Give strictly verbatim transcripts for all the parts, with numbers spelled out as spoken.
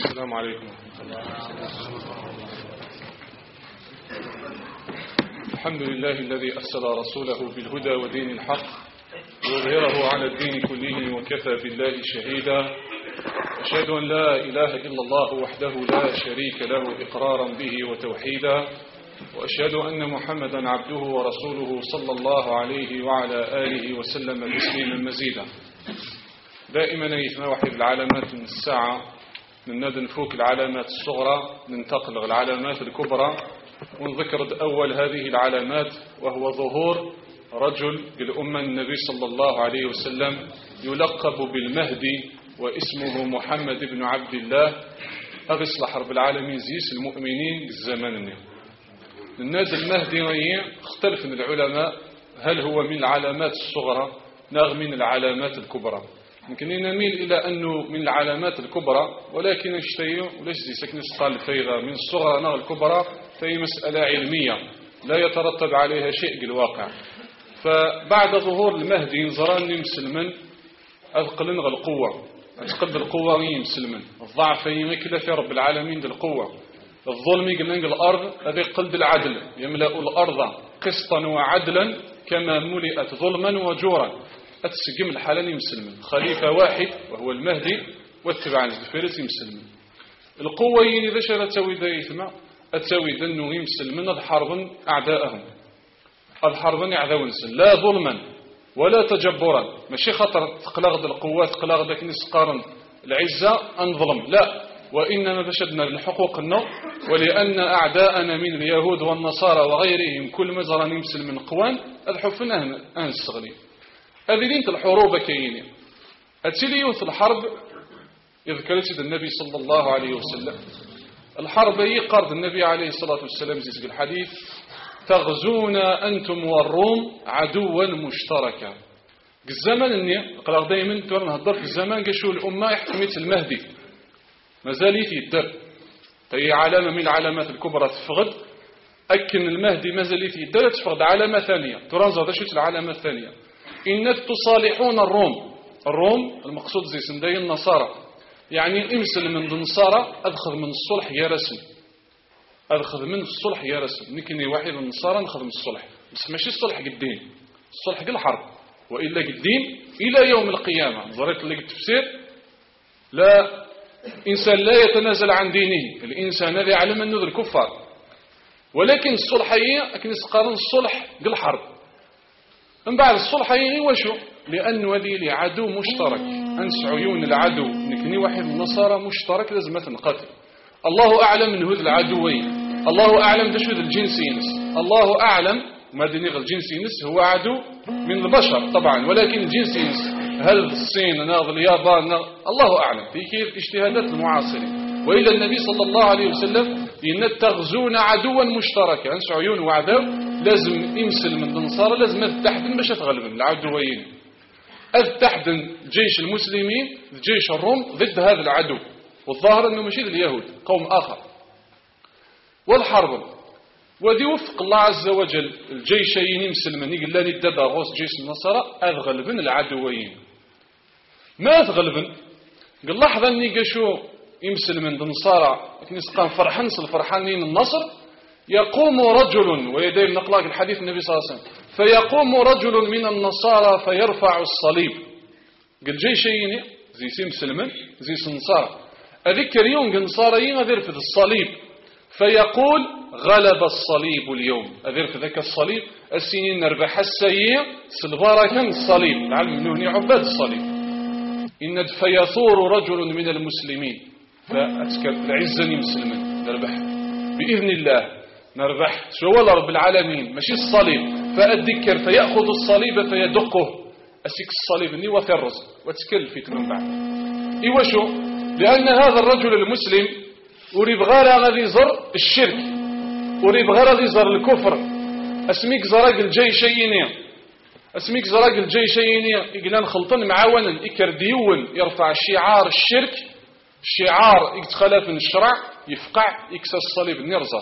السلام عليكم ورحمة الله. الحمد لله الذي أرسل رسوله بالهدى ودين الحق ليظهره على الدين كله وكفى بالله شهيدا. أشهد أن لا إله إلا الله وحده لا شريك له إقرارا به وتوحيدا، وأشهد أن محمدا عبده ورسوله صلى الله عليه وعلى آله وسلم تسليما مزيدا. دائما يثنى واحد العلامات من الساعة من نفوك العلامات الصغرى ننتقل العلامات الكبرى، ونذكر أول هذه العلامات وهو ظهور رجل بالأمة النبي صلى الله عليه وسلم يلقب بالمهدي واسمه محمد بن عبد الله أغسل رب العالمين زيس المؤمنين بالزمان. الناس المهدي اختلف من العلماء هل هو من العلامات الصغرى نغ من العلامات الكبرى. يمكن نميل إلى أنه من العلامات الكبرى، ولكن الشيء وليس زي سكن قال فيغا من الصغرى نغ الكبرى، فهي مسألة علمية لا يترتب عليها شيء بالواقع. فبعد ظهور المهدي نزران مسلما أذقل نغ القوة أتقد القوة يمسلما، الضعف يمكن في رب العالمين دي القوة، الظلم يقلنق الأرض هذه قلد العدل يملأ الأرض قسطا وعدلا كما ملئت ظلما وجورا. أتسقم الحالان يمسلما خليفة واحد وهو المهدي واتبع الفارس يمسلما. القوة إذا شرت تسوي ذا أتسوي ذنو يمسلما الحرب أعداءهم الحرب أعداء لا ظلما ولا تجبرا، ماشي خطر تقلغد القوات تقلغد لكن يسقارن العزة أنظلم، لا، وإنما بشدنا لحقوقنا ولأن أعداءنا من اليهود والنصارى وغيرهم كل مزران يمسل من قوان أذحفنا أن الصغلي. هذه لينت الحروب كيني أتسليوث الحرب يذكرت النبي صلى الله عليه وسلم. الحرب هي قرض النبي عليه الصلاة والسلام زي الحديث تغزون أنتم والروم عدوا مشتركا. الزمن اني قرأ دائما نهضر في الزمان قشوا الأمة يحكمت المهدي مازال يتيدر، هي علامة من العلامات الكبرى تفقد. أكن المهدي مازال يتيدر تفقد علامة ثانية ترانزا ذا شوت العلامة الثانية إن تصالحون الروم. الروم المقصود زي سندي النصارى، يعني امسل من النصارى أدخل من الصلح يا رسم، أدخل من الصلح يا رسم. نكني واحد من النصارى نخذ من الصلح، بس ماشي الصلح قدين، الصلح قد الحرب وإلا قدين إلى يوم القيامة. ظريت لك التفسير لا إنسان لا يتنازل عن دينه، الإنسان الذي يعلم أنه ذو الكفار، ولكن الصلحية لكن يسقارن الصلح قل الحرب. من بعد الصلحية وشو؟ لأنه هذه لي عدو مشترك أنس عيون العدو نكني واحد من النصارى مشترك لازم نقاتل. الله أعلم من هذ العدوين، الله أعلم دشو ذا الجنسينس، الله أعلم ما دينيغ الجنسينس هو عدو من البشر طبعا، ولكن الجنسينس هل الصين ناض اليابان ناض الله أعلم في كيف اجتهادات المعاصرين. وإلا النبي صلى الله عليه وسلم إن تغزون عدوا مشتركا أنس عيون وعدو لازم يمسل من النصارى لازم أتحدن باش تغلبن العدوين، أتحدن جيش المسلمين جيش الروم ضد هذا العدو، والظاهر أنه ماشي اليهود قوم آخر. والحرب وذي وفق الله عز وجل الجيشين يمسلمن يقول لاني دابا غوص جيش النصارى أغلبن العدوين. ما تغلبن قال لحظة أني قشو يمسلمن النصارى لكن يسقان فرحان الفرحانين النصر يقوم رجل ويدين نقلاك الحديث النبي صلى الله عليه وسلم فيقوم رجل من النصارى فيرفع الصليب. قال جيشين زي سيمسلمن زي النصارى أذكر يوم النصاريين أذير في الصليب فيقول غلب الصليب اليوم، أذير في ذاك الصليب السنين نربح السيئة سلبارة الصليب العلم منه عباد الصليب. إن فيثور رجل من المسلمين فأتكر العزة المسلمين نربح بإذن الله نربح شو والله رب العالمين ماشي الصليب. فأذكر فيأخذ الصليب فيدقه أسيك الصليب إني وثرز وتكلفت من بعد إيوا شو، لأن هذا الرجل المسلم أريد غير غادي زر الشرك أريد غير غادي زر الكفر. أسميك زراق الجيشين أسميك زراق الجيشين يقلان خلطن معاونا إكرديون يرفع شعار الشرك شعار يتخلف من الشرع يفقع يكسى الصليب النرزة.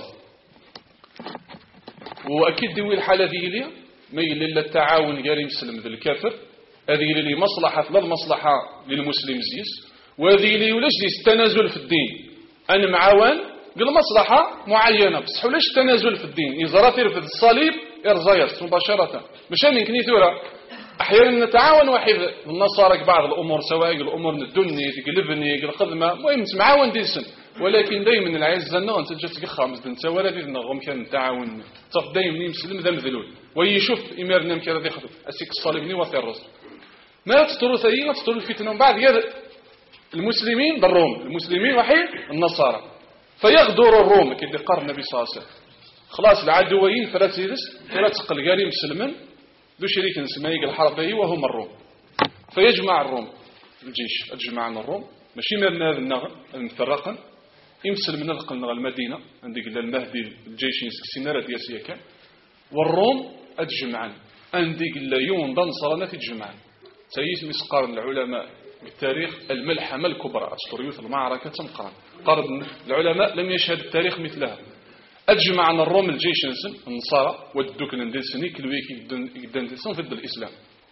وأكيد دوي الحالة ذي لي ما يلي إلا التعاون قال يمسلم ذي الكافر، هذه لي مصلحة لا المصلحة للمسلم زيس، وهذه لي ولاش دي التنازل في الدين أنا معاون قل مصلحة معينة بصح ولاش التنازل في الدين يزرى ترفض الصليب إرزايس مباشرة مش من كنيثورة أحيانا نتعاون واحد النصارى بعض الأمور سواء الأمور الدنيا الابني الخدمة المهم معاون ديسن ولكن دائما العزة أنه أنت جات تقخام أنت ولا دي نغم كان نتعاون صف دائما يمسلم ذا مذلول ويشوف إمارنا مكان ذي خذ أسيك الصليب ني وثير الرسل ما تطروا ثاني ما تطروا الفتنة من بعد يد المسلمين بالروم المسلمين وحيد النصارى فيغدر الروم كي قال النبي صلى الله عليه وسلم خلاص العدوين فراتيرس فرات قلقاري مسلمين ذو شريك نسميه الحربي وهم الروم فيجمع الروم الجيش أجمع الروم ماشي مرنا هذا النغ المفرقا يمسل من القلنا المدينة عندك المهدي الجيش يسكسينا ديال سياكا والروم أتجمعان عندك يون دنصرنا تتجمعان سيسمي سقار العلماء بالتاريخ الملحمة الكبرى أسطوريوث المعركة تمقرن قرن العلماء لم يشهد التاريخ مثلها أجمع عن الروم الجيش نسن النصارى ودوك ندسني كل ويك يدن دسن ضد الإسلام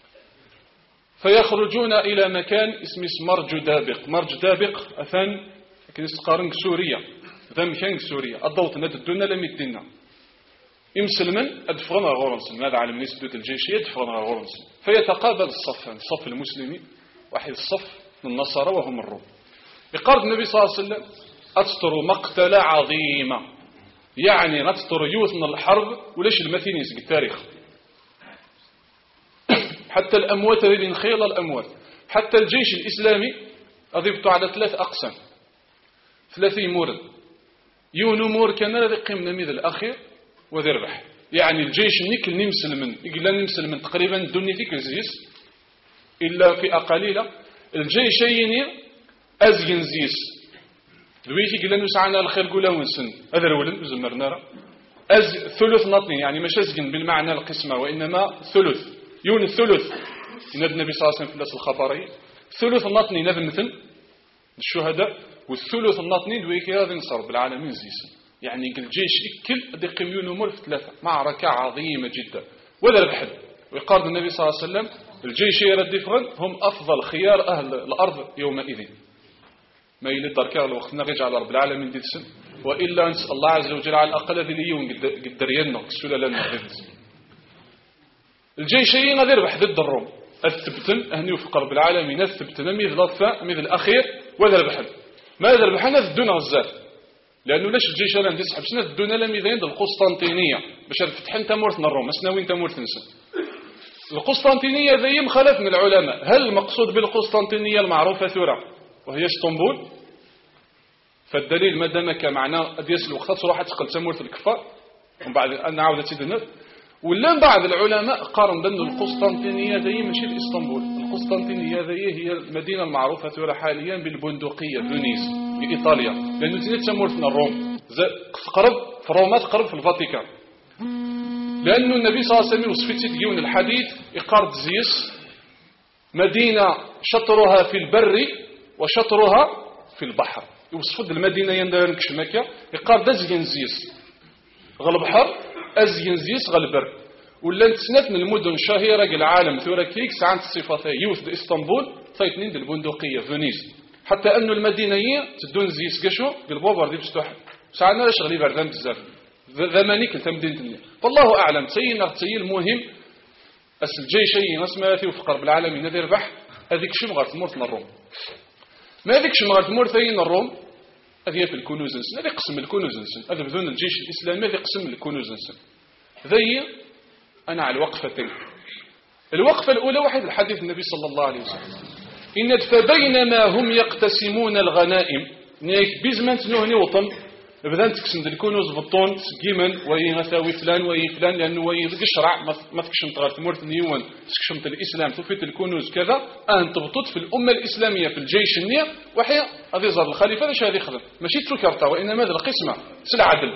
فيخرجون إلى مكان اسمه مرج دابق مرج دابق أثان لكن استقارن سوريا ذا مكان سوريا الضوط ند الدنيا لم يدنا يمسلمن أدفرنا غورنسن هذا على نسبة الجيش يدفرنا غورنسن فيتقابل الصفان صف المسلمين واحد الصف من النصارى وهم الروم يقارب النبي صلى الله عليه وسلم أتسطر مقتلة عظيمة يعني نتسطر يوث من الحرب وليش المثيل يسق التاريخ حتى الأموات الذين نخيل الأموات حتى الجيش الإسلامي أضيبته على ثلاث أقسام ثلاثي مورد يونو مور كان الذي قمنا من الأخير وذي ربح يعني الجيش نيكل نمسل من إلا نمسل من تقريبا الدنيا في كزيس إلا في أقاليلة الجيشين أزين زيس دويتي قلنا نسعنا الخير قولا ونسن هذا الأول زمرنا أز ثلث نطني يعني مش أزين بالمعنى القسمة وإنما ثلث يون الثلث ند النبي صلى الله عليه وسلم في الخبري ثلث نطني نذ مثل الشهداء والثلث النطني دويكي هذا نصر بالعالمين زيس يعني الجيش إكل دقيم يون أمور في ثلاثة معركة عظيمة جدا ولا ربحت ويقارن النبي صلى الله عليه وسلم الجيش يرد يفغن هم أفضل خيار أهل الأرض يومئذ ما يلد دركار الوقت نغيج على رب العالمين دي السن وإلا نسأل الله عز وجل على الأقل ذي اليوم قدر ينق السلالة المغربز الجيشين غير ربح ضد الروم الثبتن أهني وفق رب العالمين الثبتن مثل الضفاء مثل الأخير وذا ربحن ماذا ربحنا ذدونا غزال لأنه ليش الجيش لم يسحب سنة ذدونا لم يذين القسطنطينية باش فتحن تمورتنا الروم سنوين تمورتنا نسن القسطنطينية ذي مخالف من العلماء هل المقصود بالقسطنطينية المعروفة ثورة وهي اسطنبول فالدليل ما دام كمعنى ديس الوقت صراحة تقل تمورت الكفار ومن بعد أن عودة سيدنا ولا بعض العلماء قارن بأن القسطنطينية ذي ماشي اسطنبول القسطنطينية ذي هي المدينة المعروفة ثورة حاليا بالبندقية فينيس بإيطاليا لأنه زينت تمورتنا الروم قرب في روما قرب في الفاتيكان لأن النبي صلى الله عليه وسلم وصفت تجيون الحديث إقارة زيس مدينة شطرها في البر وشطرها في البحر يوصفت المدينة يندرن كشمكة إقارة أزين زيس غل بحر أزين زيس غل بر ولا نتسنات من المدن الشهيرة العالم ثورة كيك ساعات الصفات يوث إسطنبول ثايتنين بالبندقية فينيس حتى أن المدينية تدون زيس قشو بالبوبر دي بستوحد ساعدنا لاش غلي بردان بزاف ذمانيك التمدين دنيا فالله أعلم تسيين أغتسي المهم أسل جيشي نسماتي وفقر بالعالمين ذي ربح هذيك شمغر تمورت من الروم ما هذيك شمغر تمورت ثين الروم هذه في الكنوز نسن هذه قسم الكنوز نسن هذا بدون الجيش الإسلامي هذه قسم الكنوز نسن ذي أنا على الوقفتين الوقفة الأولى واحد الحديث النبي صلى الله عليه وسلم إن فبينما هم يقتسمون الغنائم نيك بزمان تنوهني وطن بدان تكسم الكنوز بالطون تسقيمن وي غثاوي فلان وي فلان لانه وي قشرع ما تكشم تغير تمورت نيوان تكشمت الاسلام تفيت الكنوز كذا ان تبطط في الامه الاسلاميه في الجيش النية وحي هذه زار الخليفه لاش هذه خدم ماشي تسكرتها وانما هذه القسمه سلع عدل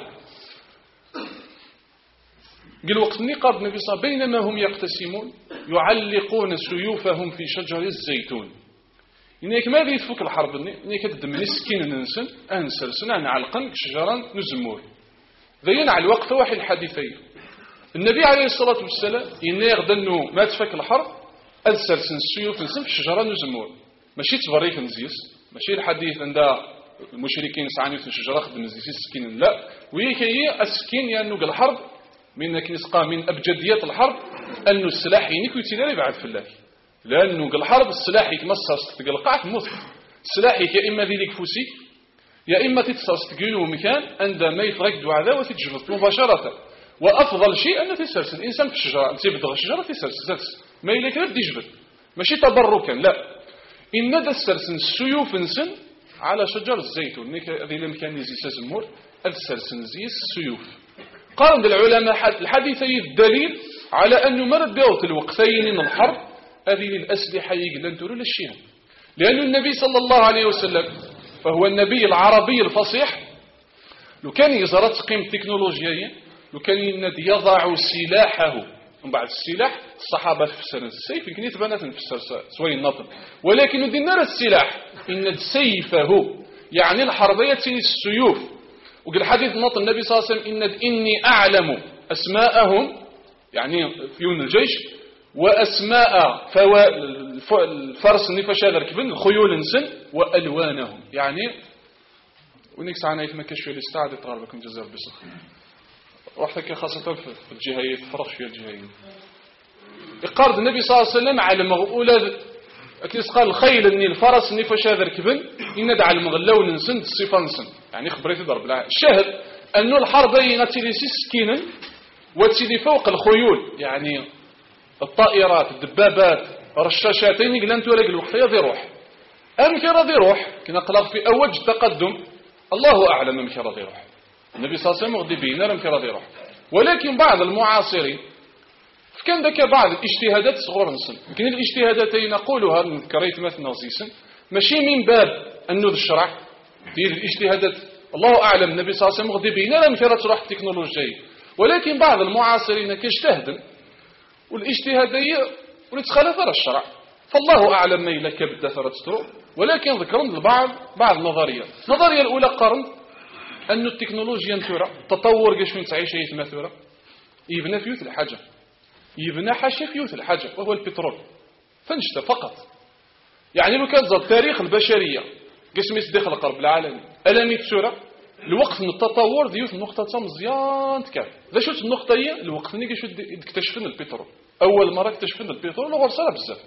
قال وقت النقاب النبي صلى الله عليه وسلم بينما هم يقتسمون يعلقون سيوفهم في شجر الزيتون إنك ما ذي تفك الحرب إنك تدم نسكين ننسن أنسلسن أنا علقن شجرا نزمور ذينا على الوقت واحد الحديثين النبي عليه الصلاة والسلام إنه يغدنه ما تفك الحرب أنسلسن السيوف نسن في شجرا نزمور ماشي تبريك نزيس ماشي الحديث عند المشركين سعاني في الشجرة خدم زيسي السكين لا ويك هي السكين يعني الحرب من كنسقى من أبجديات الحرب أنه السلاح ينك ويتنالي بعد في الله لأنه الحرب السلاح يتمسس تقلقع تموت السلاح يا إما ذيك فوسيك يا إما تتصاص تقيله مكان عندما يفرق دعاء وتتجبط مباشرة وأفضل شيء أن تسلسل الإنسان في الشجرة تبدغ الشجرة تسلسل ما إليك لا تجبط ماشي تبركا لا إن دا السلسل السيوف نسن على شجر الزيتون هذه الإمكان يزي سزمور السلسل زي السيوف قال العلماء الحديثي الدليل على أنه مرد بيوت الوقتين من الحرب هذه الأسلحة يقلن ترول الشيء لأن النبي صلى الله عليه وسلم فهو النبي العربي الفصيح لو كان يزرط قيم تكنولوجيا لو كان يضع سلاحه من بعد السلاح الصحابة في السنة السيف يمكن يتبنى في السنة سوي النطل ولكن دينا السلاح إن سيفه يعني الحربية السيوف وقال حديث النطل النبي صلى الله عليه وسلم إن إني أعلم أسماءهم يعني فيون الجيش وأسماء الفرس نفشا ركبن الخيول نسن وألوانهم يعني ونكس عنا يتما كشف الاستعادة يطغر بكم جزاء بسخ وحتى خاصة في الجهاية فرق فيها الجهاية إقارد النبي صلى الله عليه وسلم على مغؤولة أكيس قال الخيل أني الفرس نفشا ركبن إن دع المغلون نسن الصفة نسن يعني خبريت ضرب لا الشاهد أنه الحربين تلسي سكينا وتسيدي فوق الخيول يعني الطائرات الدبابات رشاشاتين يقلن تولق الوقت يضي روح أم كي راضي روح كنا قلق في أوج التقدم الله أعلم أم كي راضي روح النبي صلى الله عليه وسلم غدي بينا أم كي راضي روح ولكن بعض المعاصرين فكان ذاك بعض الاجتهادات صغور نسن لكن الاجتهاداتين نقولها نذكريت مثل نغزيسن ماشي من باب أنه الشرع ديال الاجتهادات الله أعلم النبي صلى الله عليه وسلم غدي بينا أم كي راضي روح التكنولوجيا ولكن بعض المعاصرين كيجتهدن والاجتهادية ونتخالف على الشرع فالله أعلم ما إلا كبدا فرتسترو ولكن ذكرنا البعض بعض النظريات النظرية الأولى قرن أن التكنولوجيا نتورا تطور قاش وين تعيش هي المثورة يبنى فيوت الحاجة يبنى حاشا فيوت الحاجة وهو البترول فنشتا فقط يعني لو كان زاد تاريخ البشرية قاش ميس داخل القرب العالمي ألمي تسورة الوقت من التطور ديوت النقطة مزيان تكاف ذا شوت النقطة هي الوقت اللي قاش اكتشفنا البترول أول مرة اكتشفنا البترول وغرصنا بزاف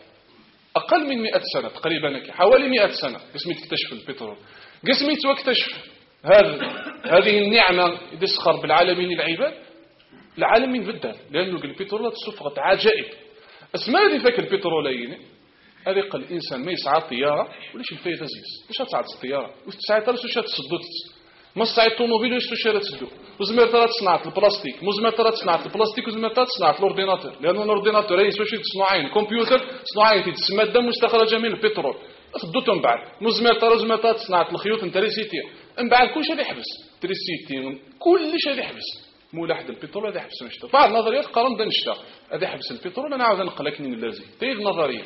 أقل من مئة سنة تقريبا حوالي مئة سنة قسمي تكتشف البترول قسمي تكتشف هذا هذه النعمة اللي تسخر بالعالمين العباد العالمين بدها لأنه البترول تصفغت عجائب اسماء هذه فاك البترولين هذه قال الإنسان ما يسعى طيارة وليش الفايدة زيس ليش هتسعى الطيارة وتسعى ترى شو تصدوت ما سعى الطوموبيل واش تشري تسدو وزمير ترى صناعة البلاستيك مزمير ترى صناعة البلاستيك وزمير ترى صناعة الأورديناتور لأنه الأورديناتور هي سوشي صناعين كمبيوتر صناعين تسمى الدم مستخرجة من البترول خدوتهم من بعد مزمير ترى زمير ترى صناعة الخيوط انتريسيتي من بعد كل شيء يحبس تريسيتي كل شيء يحبس مو لحد البترول هذا يحبس نشتا بعض النظريات قارن ده نشتا هذا يحبس البترول أنا عاوز نقلك من اللازم تيجي النظرية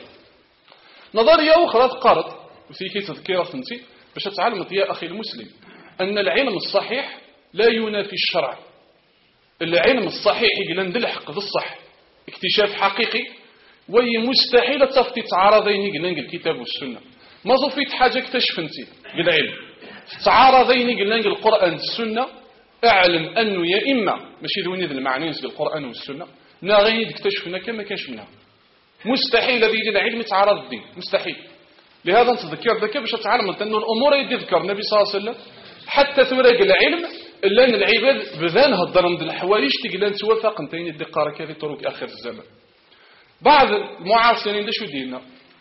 نظرية أخرى تقارن وفي تذكيرة فنتي باش تعلمت يا أخي المسلم أن العلم الصحيح لا ينافي الشرع العلم الصحيح يقلن دلحق بالصح اكتشاف حقيقي وهي مستحيل تفتي تعارضين يقلن الكتاب والسنة ما ظفيت حاجة اكتشفنتي بالعلم تعارضين يقلن القرآن والسنة اعلم أنه يا إما ماشي دوني ذا المعنيين بالقرآن والسنة ناغين اكتشفنا كما كانش منها مستحيل هذه العلم يتعارض الدين مستحيل لهذا نتذكر ذكر باش تعلم أن الأمور يدي ذكر النبي صلى الله عليه وسلم حتى ثورق العلم إلا أن العباد بذان هضر من الحوايج تقلان توافق انتين الدقارة كذي طرق آخر الزمن بعض المعاصرين شو دينا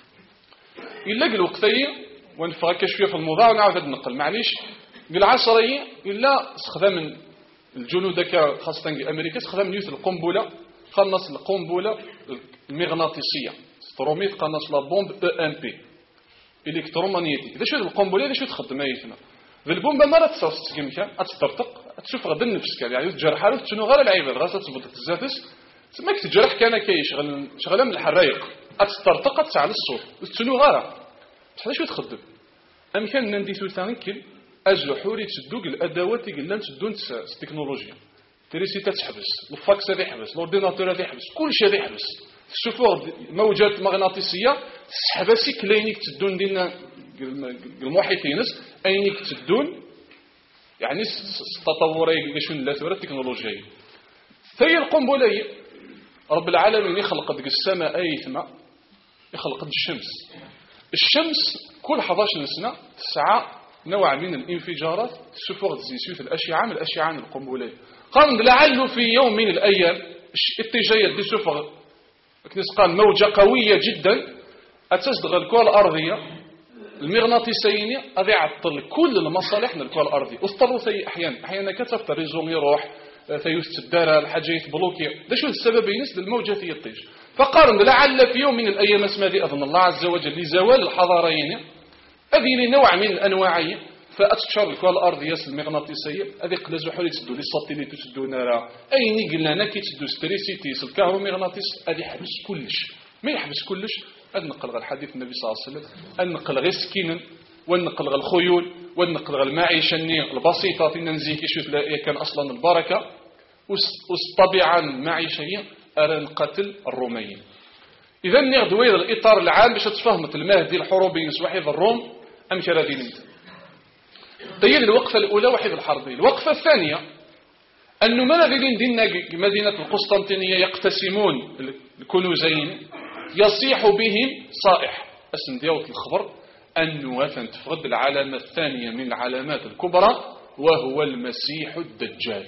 إلا قل وقتين ونفرق شوية في الموضوع ونعود نقل معليش قل عصرية إلا استخدام الجنود خاصة أمريكا استخدام نيوث القنبلة قنص القنبلة المغناطيسية ستروميت قنص لا بومب أو أم بي إلكترومغناطيسي إذا شو القنبلة إذا شو تخدم أيتنا ذا البومبا ما تتصرف كيمكن أتطرطق تشوف غدا نفسك يعني تجرح حالك تشنو غير العيبة غير تثبت الزاتس تسمى تجرح كان كي شغل شغله من الحرايق أتطرطق تسعل الصوت وتشنو غير بصح شو تخدم أم كان نديتو ثانكل أجل حوري تسدوك الأدوات اللي قلنا تسدون التكنولوجيا تريسيتا تحبس الفاكس هذا يحبس الأورديناتور هذا يحبس كل شيء هذا يحبس شوفوا موجات مغناطيسية تحبسي كلينيك تسدون دينا المحيطين أين تدون يعني التطوري شنو لا ثورة التكنولوجيا هي القنبلة رب العالمين يخلق ديك السماء أيثما يخلق الشمس الشمس كل أحد عشر سنة تسعة نوع من الانفجارات سفوغ تزيسيوث الأشعة من الأشعة القنبلية قال لعله في يوم من الأيام اتجاهات دي سفوغ قال موجة قوية جدا أتصدغ الكرة الأرضية المغناطيسيين أذي عطل كل المصالح من الكرة الأرضية واضطروا في أحيانا أحيانا كتف الريزون يروح ثيوث الدارة الحاجة يتبلوكي ده شو السبب ينس للموجة يطيش فقارن لعل في يوم من الأيام اسمه ذي أظن الله عز وجل لزوال الحضارين هذه نوع من الأنواعية فأتشار الكرة الأرضية المغناطيسية هذه قلزوا حولي تسدوا لي الساتيليت تسدوا نارا أي قلنا لنا كي تسدوا ستريسيتيس الكهرومغناطيس هذه يحبس كلش ما يحبس كلش هذا نقل غير الحديث النبي صلى الله عليه وسلم أن نقل غير سكينا ونقل غير الخيول ونقل غير المعيشة البسيطة في ننزيه كيشوف كان أصلا البركة والطبيعة المعيشية أرى نقتل الروميين إذا نغدو إلى الإطار العام باش تفهمت المهدي الحروبي وحيد الروم أم كرادي لنت هي الوقفة الأولى وحيد الحربي الوقفة الثانية أنه ماذا دينا مدينة القسطنطينية يقتسمون الكنوزين يصيح بهم صائح اسم ديوت الخبر أنه تفقد العلامة الثانية من العلامات الكبرى وهو المسيح الدجال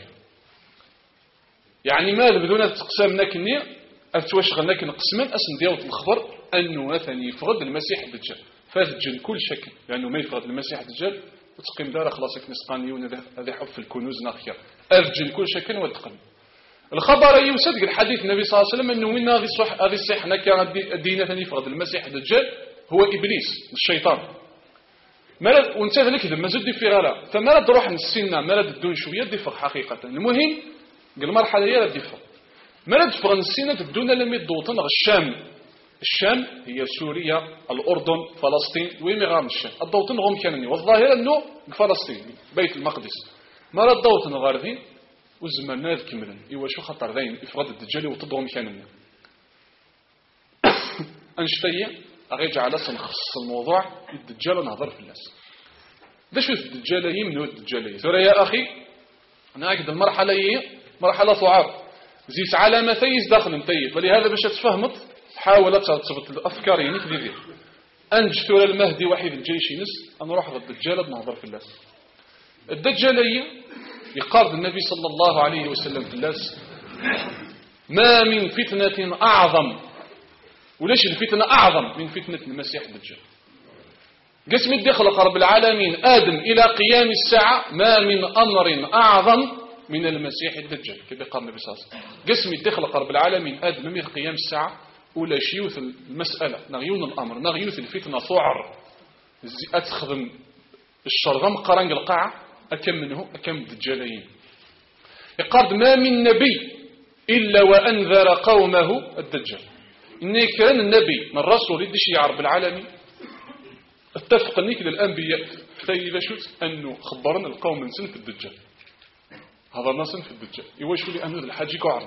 يعني ماذا بدون تقسم نكني أتوشغل لكن قسما اسم ديوت الخبر أنه مثلا يفرض المسيح الدجال فاتجن كل شكل لأنه ما يفرض المسيح الدجال وتقيم دار خلاصك نسقانيون هذا حب في الكنوز ناخيا أرجن كل شكل وتقم الخبر يوسد الحديث النبي صلى الله عليه وسلم أنه من هذه الصح هذه الصحة كان الدين ثاني يفرض المسيح الدجال هو إبليس الشيطان مرض وانتهى لك لما زد في غلا فمرض روح نسينا مرض الدون شوية دفق حقيقة المهم قال المرحلة هي دفق مرض فغن السنة الدون لم يدوطن الشام الشام هي سوريا الأردن فلسطين وين غام الشام الدوطن غم كانني والظاهرة أنه فلسطين بيت المقدس مرض دوطن غاردين والزمان ناد كملا إيوا شو خطر ذين إفراد الدجال وتضغم كانني أنشتية أغيج على سنخص الموضوع الدجال نهضر في الناس ده شو الدجال يمنو الدجال ترى يا أخي أنا أكد المرحلة هي مرحلة صعاب زيت علامة ثيز داخل طيب ولهذا باش تفهمت حاولت تثبت الأفكار يعني في ذي أنج ترى المهدي وحيد الجيش نس أنا روح الدجال نهضر في الناس الدجالية يقارب النبي صلى الله عليه وسلم في الناس ما من فتنة أعظم وليش الفتنة أعظم من فتنة المسيح الدجال قسم الدخل رب العالمين آدم إلى قيام الساعة ما من أمر أعظم من المسيح الدجال كما قال النبي صلى الله عليه وسلم قسم الدخل رب العالمين آدم من قيام الساعة ولا شيوث المسألة نغيون الأمر نغيوث الفتنة صعر أتخدم الشرغم قرنق القاعة أكم منه أكم الدجالين يقال ما من نبي إلا وأنذر قومه الدجال إن كان النبي من الرسول يدش يعرب العالمين اتفق نيك للأنبياء فإذا شوت أنه خبرنا القوم من سن في الدجال هذا ناس في الدجال يوشوا لأنه الحاج يقعر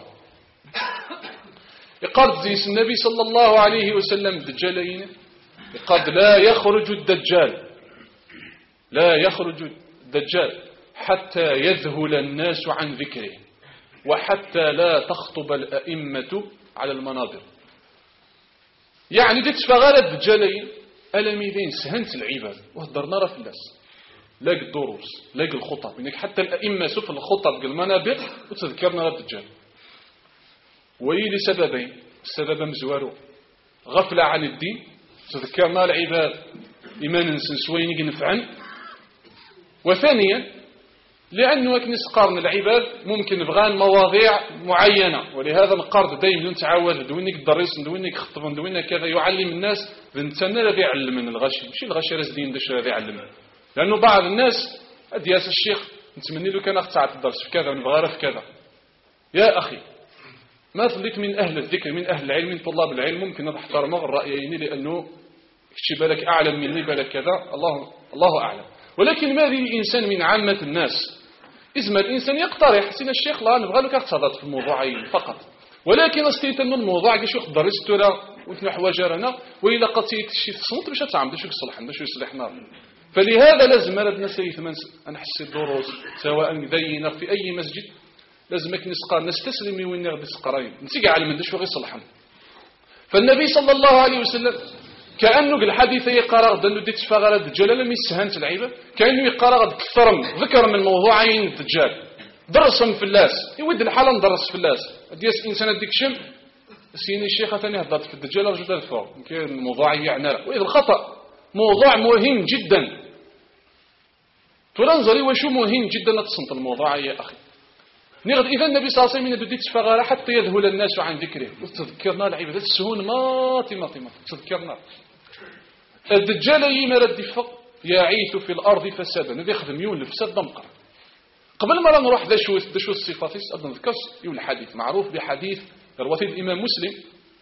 يقال زيس النبي صلى الله عليه وسلم الدجالين يقال لا يخرج الدجال لا يخرج الدجال حتى يذهل الناس عن ذكره وحتى لا تخطب الأئمة على المنابر يعني دي تفغال الدجالين ألميذين سهنت العباد وهدرنا راه في الناس لاق الدروس لاق الخطب انك حتى الأئمة سوف الخطب المنابر وتذكرنا راه الدجال ويلي سببين السبب مزوارو غفلة عن الدين تذكرنا العباد إيمانا سنسوين نفعا وثانيا لأنه نسقارن العباد ممكن بغان مواضيع معينة ولهذا نقارد دايما نتعاود دوينك الدريس دوينك خطبا دوينك كذا يعلم الناس ذنتنا الذي يعلم من الغشي ماشي الغشي رزدين داش الذي يعلم لأنه بعض الناس أدياس الشيخ نتمنى له كان أقطع الدرس في كذا ونبغى في كذا يا أخي ما ظليت من أهل الذكر من أهل العلم من طلاب العلم ممكن نحترم الرأيين لأنه كشي بالك أعلم مني بالك كذا الله الله أعلم ولكن ما ذي الإنسان من عامة الناس إذا الإنسان يقترح سين الشيخ لا نبغى لك اقتصادات في الموضوعين فقط ولكن استيت أن الموضوع كيش يخدر ريستورا وتنحو جارنا وإلا قتيت شي تصمت باش تعمل باش يصلح باش يصلحنا. فلهذا لازم أردنا سيث من نحس الدروس سواء دينا في أي مسجد لازمك نسقى نستسلم وين نغدي سقراين نسيق على من داش وغي صلحنا. فالنبي صلى الله عليه وسلم كأنه الحديث يقرأ غدا أنه ديت شفاغ على الدجال لم يسهنت العيبة كأنه يقرأ غد كثر ذكر من موضوعين الدجال درسهم في اللاس يود الحالة ندرس في اللاس دياس إنسان ديك شم سيني الشيخة ثاني هضرت في الدجال رجل الفور يمكن الموضوع يعني وإذا الخطأ موضوع مهم جدا تنظري وشو مهم جدا تصنت الموضوع يا أخي نغد إذا النبي صلى الله عليه وسلم ديت شفاغ حتى يذهل الناس عن ذكره وتذكرنا العبادة السهون ماطي ماطي ماطي تذكرنا الدجال يمرد يفق يعيث في الأرض فسادا نبي يخدم يون الفساد دمقر قبل ما نروح ذا شو ذا شو الصفات أيضا ذكرت يون الحديث معروف بحديث رواه الإمام مسلم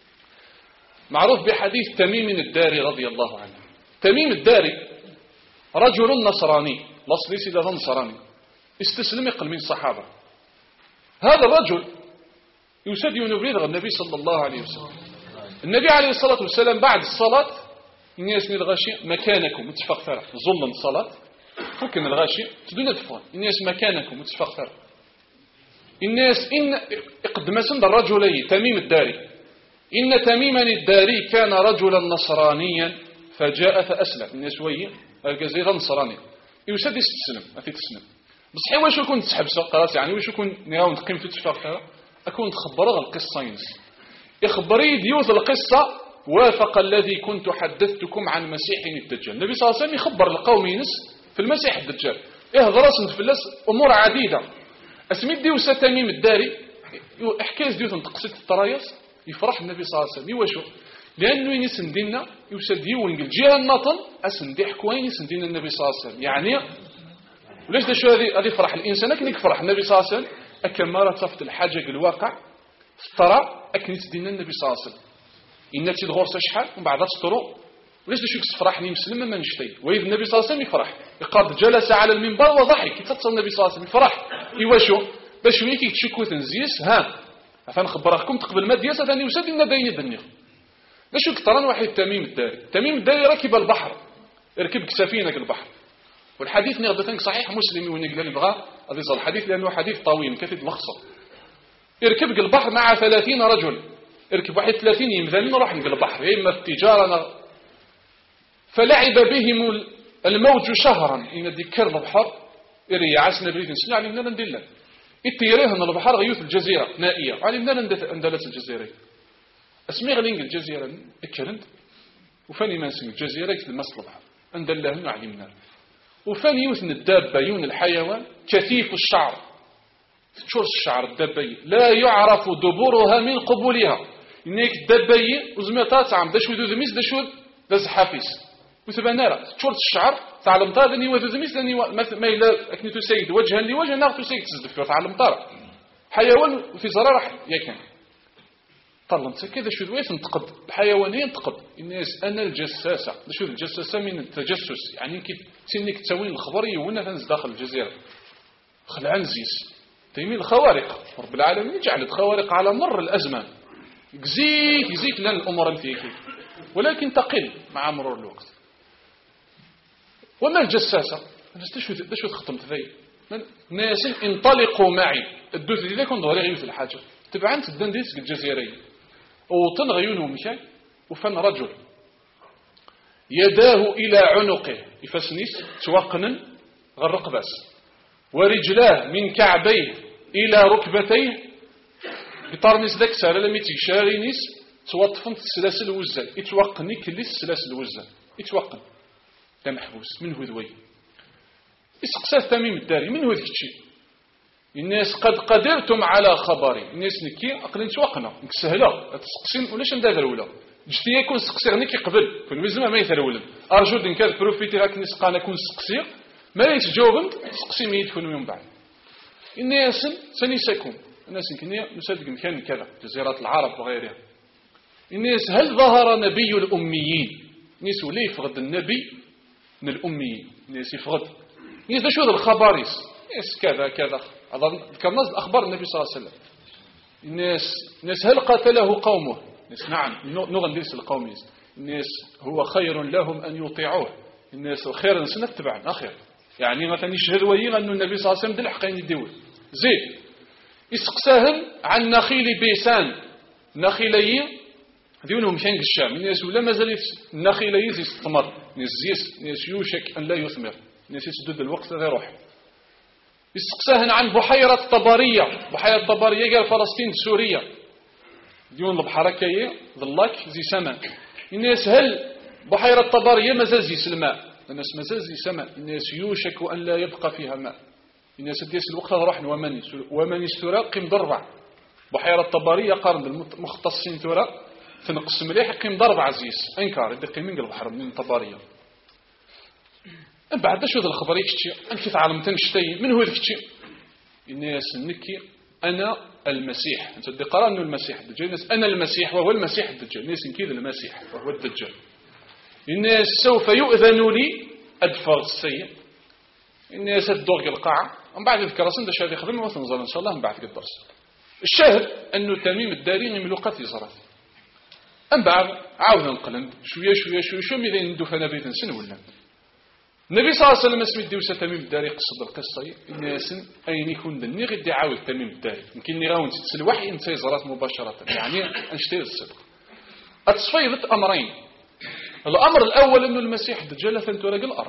معروف بحديث تميم الداري رضي الله عنه. تميم الداري رجل نصراني لصلي سيدا نصراني استسلم يقل من الصحابة. هذا الرجل يسد ينبريد النبي صلى الله عليه وسلم. النبي عليه الصلاة والسلام بعد الصلاة الناس من الغاشي مكانكم متفق ثرى ظل الصلاة فكن الغاشي تدون تفون الناس مكانكم متفق ثرى الناس إن اقدم سند الرجلي تميم الداري إن تميما الداري كان رجلا نصرانيا فجاء فأسلم الناس وهي الجزيرة نصرانية يسد يستسلم ما في تسلم بصحي واش يكون تحبسه قرات يعني واش يكون نراو نقيم في التفاق اكون تخبر القصه اخبري ديوز القصه وافق الذي كنت حدثتكم عن مسيح الدجال. النبي صلى الله عليه وسلم يخبر القوم ينس في المسيح الدجال اهضر اسند في اللاس امور عديده اسميت ديوس تميم الداري احكاز ديوز تقصيت الطرايس يفرح النبي صلى الله عليه وسلم يواشو لانه ينس ندينا يوسد يون الجهه النطن اسندي حكوين يسندين النبي صلى الله عليه وسلم يعني وليش ده شو هذه هذه فرح الإنسان أكن يفرح النبي صلى الله عليه وسلم أكمل صفت الحاجة الواقع ترى أكن تدين النبي صلى الله عليه وسلم إن تدغور شحال ومن بعد تسترو وليش ده شو فرحني مسلم ما نشتي وإذ النبي صلى الله عليه وسلم يفرح قد جلس على المنبر وضحك يتصل النبي صلى الله عليه وسلم يفرح إيواشو باش ويكي تشكو تنزيس ها فنخبركم تقبل ما دياسة ثاني وسد إن بين الدنيا باش كتران واحد تميم الداري تميم الداري ركب البحر ركب سفينة البحر والحديث نغدتنك صحيح مسلم ونقل نبغى هذا الحديث لأنه حديث طويل كثير مخصر يركب البحر مع ثلاثين رجل يركب واحد ثلاثين يمثلين راح نقل البحر يا إما التجارة فلعب بهم الموج شهرا إن ذكر البحر إري عسنا بريد نسمع علمنا ندلنا التيريه أن البحر غيوث الجزيرة نائية علمنا ندلت الجزيرة اسمي غلينج الجزيرة اكلند وفاني ما نسمي الجزيرة يكتب المصل البحر أندلها علمنا وفان يوثن الدابة يون الحيوان كثيف الشعر تشورس الشعر الدابة لا يعرف دبورها من قبولها إنك الدابة وزميطات عم داشو ذو ذميس داشو داز حافيس وثبا نارا تشورس الشعر تعلم طار لأني وذو ذميس لأني ما إلا أكني تسيد وجها لوجه نار تسيد تزدف تعلم طار حيوان في زرار يكن طلمت كذا شو ذويث نتقد الحيوانية نتقد الناس أنا الجساسة شو الجساسة من التجسس يعني كيف سنك تسوين الخبرية وانا تنز داخل الجزيرة خلعان زيس تيمين الخوارق رب العالمين جعلت خوارق على مر الأزمان يزيك يزيك لان الأمور انتيكي ولكن تقل مع مرور الوقت. وما الجساسة ده شو تختمت ذي ناس انطلقوا معي الدوث دي كون ظهري غيوث الحاجة تبعنت الدنديس الجزيرية وتنغيونهم مشاي وفن رجل يداه إلى عنقه يفسنيس توقنا غرق بس ورجلاه من كعبيه إلى ركبتيه بطرنس ذاك سهل لم يتشارينيس توطفن السلاسل الوزان يتوقني كل السلاسل الوزان يتوقن لا محبوس من هو ذوي اسقساس تميم الداري من هو ذيك الشيء الناس قد قدرتم على خبري الناس نكي أقلين توقنا نك سهلة تسقسين ولاش نداذر ولا جتي يكون سقسير نكي قبل كون وزما ما يثرولن أرجو دين كاد بروفيتي راك نسقانا كون سقسير ما يتجاوبن سقسي ما يدخلوا من بعد الناس سنسكم الناس كنيا نصدق مكان كذا جزيرات العرب وغيرها الناس هل ظهر نبي الأميين الناس ولا يفقد النبي من الأميين الناس يفقد الناس شو هذا الخباريس الناس كذا كذا ذكرنا أخبار النبي صلى الله عليه وسلم الناس الناس هل قاتله قومه؟ الناس نعم نغن ليس القوم الناس هو خير لهم أن يطيعوه الناس خير سنتبع أخير يعني مثلا يشهد ويغ أن النبي صلى الله عليه وسلم دل حقين يديوه زيد يسقساهم عن نخيل بيسان نخيلي ديونهم شنق الشام الناس ولا مازال النخيلي يستمر الناس زيس الناس يوشك أن لا يثمر الناس يسدد الوقت غير روح يسقساهن عن بحيرة طبرية بحيرة طبرية قال فلسطين سوريا ديون البحر كي ظلك زي سماء الناس هل بحيرة طبرية مازال زي الماء الناس مازال زي سماء الناس يوشك أن لا يبقى فيها ماء الناس ديس الوقت روح ومن ومن يسترى قيم ضربع بحيرة طبرية قارن المختصين ترى تنقص مليح قيم ضربع عزيز انكار يدي قيمين البحر من طبرية بعد شو ذا الخبر يكتشي أنك تعلم تنشتي من هو يكتشي الناس نكي أنا المسيح أنت بدي قرأ أنه المسيح الدجال الناس أنا المسيح وهو المسيح الدجال الناس نكيد المسيح وهو الدجال الناس سوف يؤذن لي أدفر السيء الناس الدوغ القاعة ومن بعد ذكر أصلا داش هذه خدمة وتنظر إن شاء الله من بعد الدرس الشاهد أنه تميم الداري يملقات يزرات أم بعد عاونا نقلن شوية شوية شوية شو ماذا ندفن بيت سن ولا النبي صلى الله عليه وسلم اسمي الدوسة تميم الداري قصد القصة الناس أين يكون ذني غير عاود تميم الداري يمكن ني غاون تتسل وحي انت يزرات مباشرة يعني انشتي الصدق أتصفيضت أمرين الأمر الأول أنه المسيح الدجال أثنى تورق الأرض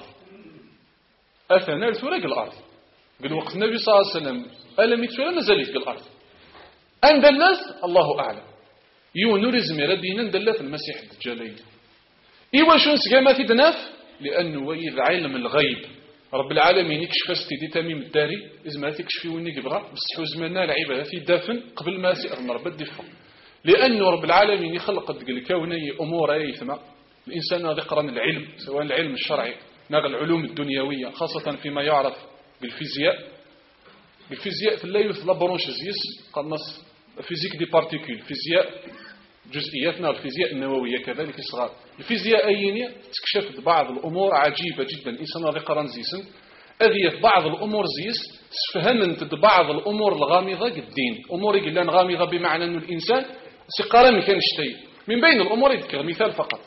أثنى تورق الأرض قال وقت النبي صلى الله عليه وسلم ألم يتولى مازال في الأرض أن دلت الله أعلم يونور زمير دينا دلت المسيح الدجالي إيوا شو نسقامات دناف لأنه إذا علم الغيب رب العالمين يكشف استدي تميم الداري إذا ما تكشفي وينك يبغى بس حزمنا العبادة في دافن قبل ما سير رب الدفع لأنه رب العالمين يخلق الكوني أمور أيثما الإنسان هذا قرن العلم سواء العلم الشرعي ناغ العلوم الدنيوية خاصة فيما يعرف بالفيزياء بالفيزياء في لا يث لابرونشيزيس قالناس فيزيك دي بارتيكول فيزياء جزئياتنا الفيزياء النووية كذلك الصغار الفيزياء أينية تكشف بعض الأمور عجيبة جدا الإنسان هذا قرن زيسن أذية بعض الأمور زيس سفهمنت بعض الأمور الغامضة الدين أمور يقولان غامضة بمعنى أن الإنسان سيقارن ما كانش شيء من بين الأمور يذكر مثال فقط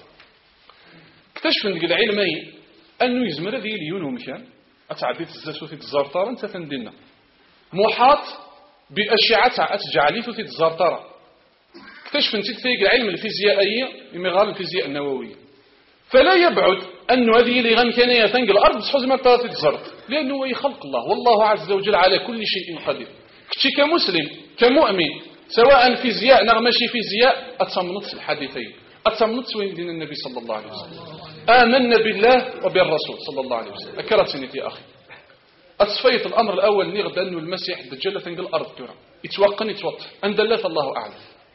اكتشف ان العلمي انه يزمر ذي ليون ومكان اتعديت الزاسوثي الزرطاره انت تندنا محاط باشعه اتجعليته في الزرطاره اكتشف انت في العلم الفيزيائي يمغال الفيزياء النوويه فلا يبعد انه هذه اللي غامكانيه تنقل الارض بصحوز ما طارت الزرط لانه هو يخلق الله والله عز وجل على كل شيء قدير كنتي كمسلم كمؤمن سواء فيزياء نغمشي فيزياء اتصمنت الحديثين أتصمنت وين دين النبي صلى الله عليه وسلم آمنا بالله وبالرسول صلى الله عليه وسلم أكرتني يا أخي أتصفيت الأمر الأول نغد أنه المسيح الدجال تنقل الأرض ترى يتوقن يتوقف أن دلت الله أعلم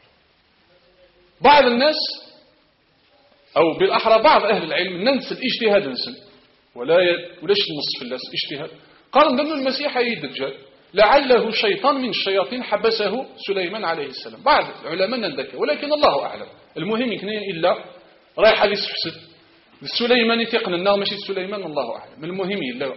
بعض الناس أو بالأحرى بعض أهل العلم ننسى الاجتهاد ننسى ولا ي... ولاش نص في الناس اجتهاد قال أنه المسيح أي الدجال لعله شيطان من الشياطين حبسه سليمان عليه السلام بعض العلماء ندك ولكن الله أعلم المهم يكون إلا رايح حديث فسد السليمان يتقن النار ماشي سليمان الله أعلم المهم إلا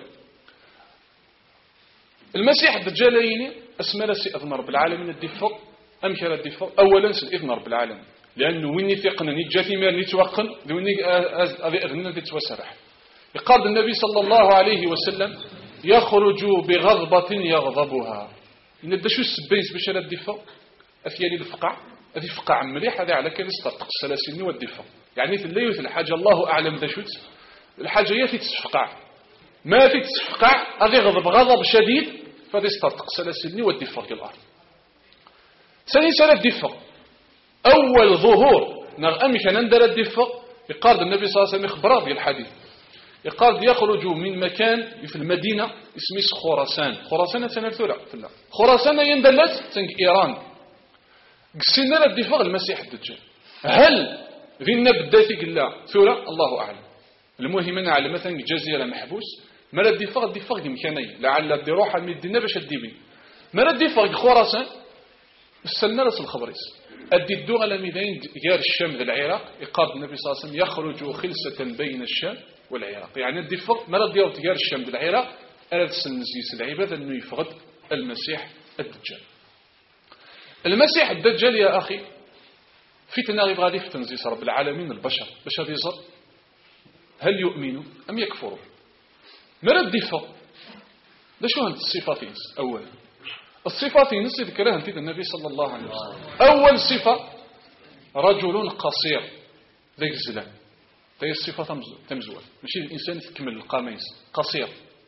المسيح الدجالين اسمه لسي أذن رب العالمين الدفق أم كان الدفق أولا سيأذن رب العالمين لأنه وين يتقن نجاتي مال نتوقن ذوني أذن تتوسرح يقال النبي صلى الله عليه وسلم يخرج بغضبة يغضبها إن الدشو السبين سبشال الدفق أثيالي الفقع هذه فقع مليح هذا على كذا استطق السلاسل والدفع يعني في الليل في الحاجة الله أعلم ذا شوت الحاجة هي في تسفقع ما في تسفقع هذا غضب غضب شديد فهذا استطق السلاسل والدفع في الأرض ثاني سنة الدفع أول ظهور نغم كان ندر الدفع يقال النبي صلى الله عليه وسلم إخبار في الحديث يقال يخرج من مكان في المدينة اسمه خراسان خراسان تنالثورة خراسان يندلت تنك إيران قسينا الدفاع المسيح الدجال هل ذينا بداتي قلا ثورة الله أعلم المهم أنا على مثلا جزيرة محبوس مرا الدفاع الدفاع مكاني لعل الدي روح المدينة باش الديبين مرا الدفاع خراسان استنى رأس الخبريس أدي الدوغة لمدين جار الشام ذا العراق يقال النبي صلى الله عليه وسلم يخرج خلسة بين الشام والعراق يعني الدفاع مرا ديال تجار الشام ذا العراق أنا تسنزيس العبادة أنه يفقد المسيح الدجال المسيح الدجال يا أخي فتنة غير غادي يفتن زيس رب العالمين البشر باش غادي يزر هل يؤمنوا أم يكفروا مرد دفع ده شو هانت الصفاتين أولا الصفاتين ذكرها انت النبي صلى الله عليه وسلم أول صفة رجل قصير ذيك الزلام هي الصفة تمزول ماشي الإنسان تكمل القاميس قصير.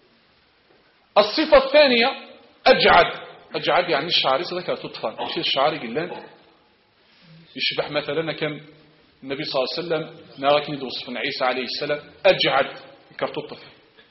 الصفة الثانية أجعد أجعد يعني الشعر ذاك تطفى ماشي الشعر قلان يشبح مثلا كم النبي صلى الله عليه وسلم ناغكني دوصف عيسى عليه السلام أجعد كرتطف.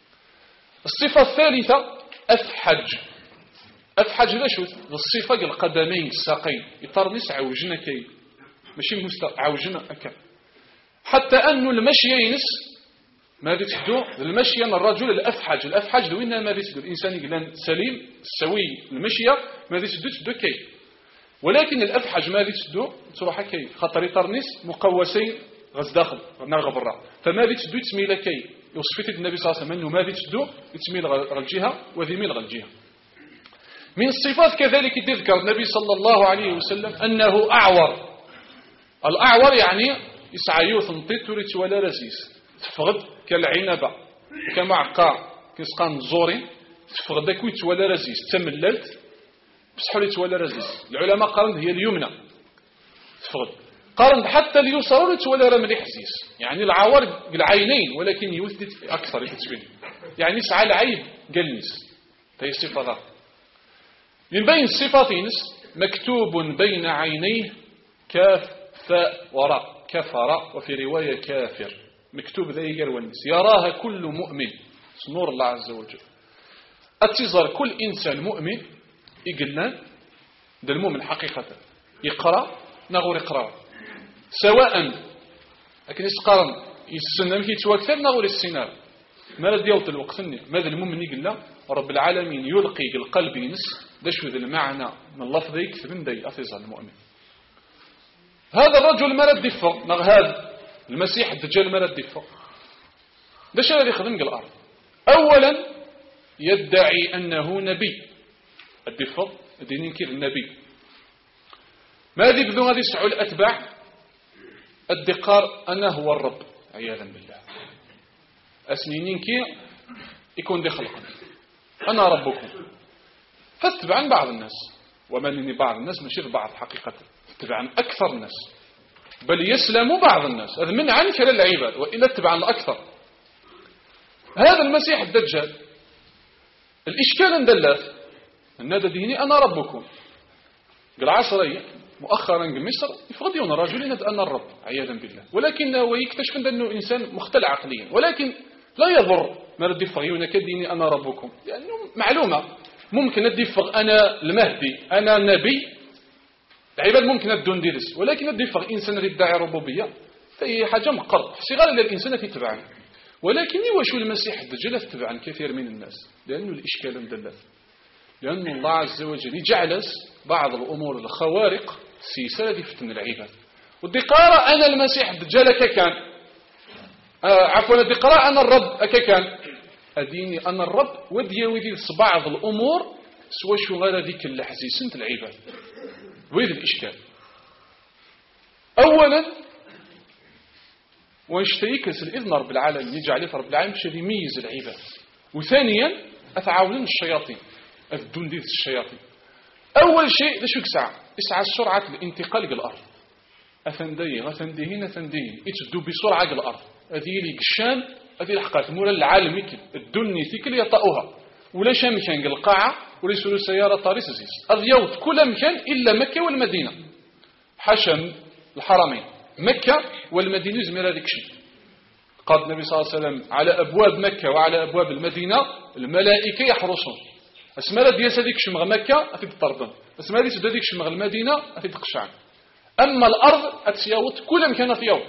الصفة الثالثة أفحج أفحج لا شو الصفة القدمين الساقين يطرنس عوجنا كي ماشي مست عوجنا أكا حتى أنه المشي ينس ما بتدو المشي الرجل الأفحج الأفحج وين ما بتدو الإنسان يقولان سليم سوي المشية ما بتدو تدو كي ولكن الأفحج ما بتدو تروح كي خطر يطرنس مقوسين غز داخل نرغب الرا فما بتدو تميل كي يوصفت النبي صلى الله عليه وسلم أنه ما بتدو تميل غالجهة وذيميل غالجهة. من الصفات كذلك تذكر النبي صلى الله عليه وسلم أنه أعور. الأعور يعني يسعى يوث نطيط توريت ولا رزيز تفغد كالعنبة كما عقا كيسقان زوري تفغد كويت ولا رزيز تمللت بسحوليت ولا رزيز. العلماء قارن هي اليمنى تفغد قارن حتى اليسار ولا رملي حزيز يعني العوار العينين ولكن يوثدت أكثر يتسوين يعني يسعى العيب قلنس هي صفة ذا. من بين الصفاتين مكتوب بين عينيه كاف فاء وراء كفر وفي رواية كافر مكتوب ذا يقر والنس يراها كل مؤمن نور الله عز وجل أتظهر كل إنسان مؤمن يقلنا ده المؤمن حقيقة يقرأ نغور يقرأ سواء لكن يسقرن يسنم كي يتوكثر نغور السنار ما رد يوط الوقت ماذا المؤمن يقلنا رب العالمين يلقي القلب ينس ده شو ذا المعنى من لفظ يكتب من دي أتظهر المؤمن. هذا الرجل ما رد يفق نغ هذا المسيح الدجال ما رد يفق ده شو الذي خدم الأرض. أولا يدعي أنه نبي الدفق الدين ينكر النبي ماذا بدون هذه يسعوا الأتباع الدقار أنه هو الرب عياذا بالله أسنين ينكر يكون دي خلقا أنا ربكم فاتبعا بعض الناس ومن بعض الناس مشير بعض حقيقة تبعا أكثر الناس بل يسلم بعض الناس هذا من عنك للعباد وإلا تبعا الأكثر. هذا المسيح الدجال الإشكال اندلت النادى ديني أنا ربكم قال عصري مؤخرا مصر يفضلون رجلين أن الرب عياذا بالله ولكنه يكتشف أنه إنسان مختل عقليا ولكن لا يضر ما ردي فغيونا كديني أنا ربكم لأنه يعني معلومة ممكن ندي فغ أنا المهدي أنا النبي العباد ممكن الدون ديرس ولكن ندي فغ إنسان يدعي ربوبية فهي حاجة مقر صغار للإنسان تتبعني ولكن يوشو المسيح الدجال تتبعا كثير من الناس لأنه الإشكال اندلت لأن الله عز وجل جعل بعض الأمور الخوارق سيسالة يفتن العباد ودي قارأ أنا المسيح الدجال ككان آه عفوا دي قارأ أنا الرب ككان أديني أنا الرب ودي ودي بعض الأمور سوى شو غير ذيك اللحزي سنت العباد ويذ الإشكال. أولا وانشتيكس الإذن رب العالمين يجعل رب العالمين باش يميز العباد. وثانيا أتعاونون الشياطين أفدون ديت الشياطين. أول شيء ليش ساعة اسعى سرعة الانتقال للأرض أثندي غثنديهين أثنديهين يتدو بسرعة للأرض هذه اللي قشان هذه الحقات مولا العالم يكل الدنيا تيكل يطأوها ولا شامكان القاعة ولا يسولوا سيارة طارس زيس أضيوت كل مكان إلا مكة والمدينة حشم الحرمين مكة والمدينة زمير هذيك شيء. قال النبي صلى الله عليه وسلم على أبواب مكة وعلى أبواب المدينة الملائكة يحرسون اسماء ديال هذيك شمغ مكة أفيد طردن اسماء ديال هذيك شمغ المدينة أفيد قشعان. أما الأرض أتسيوت كل مكان فيوت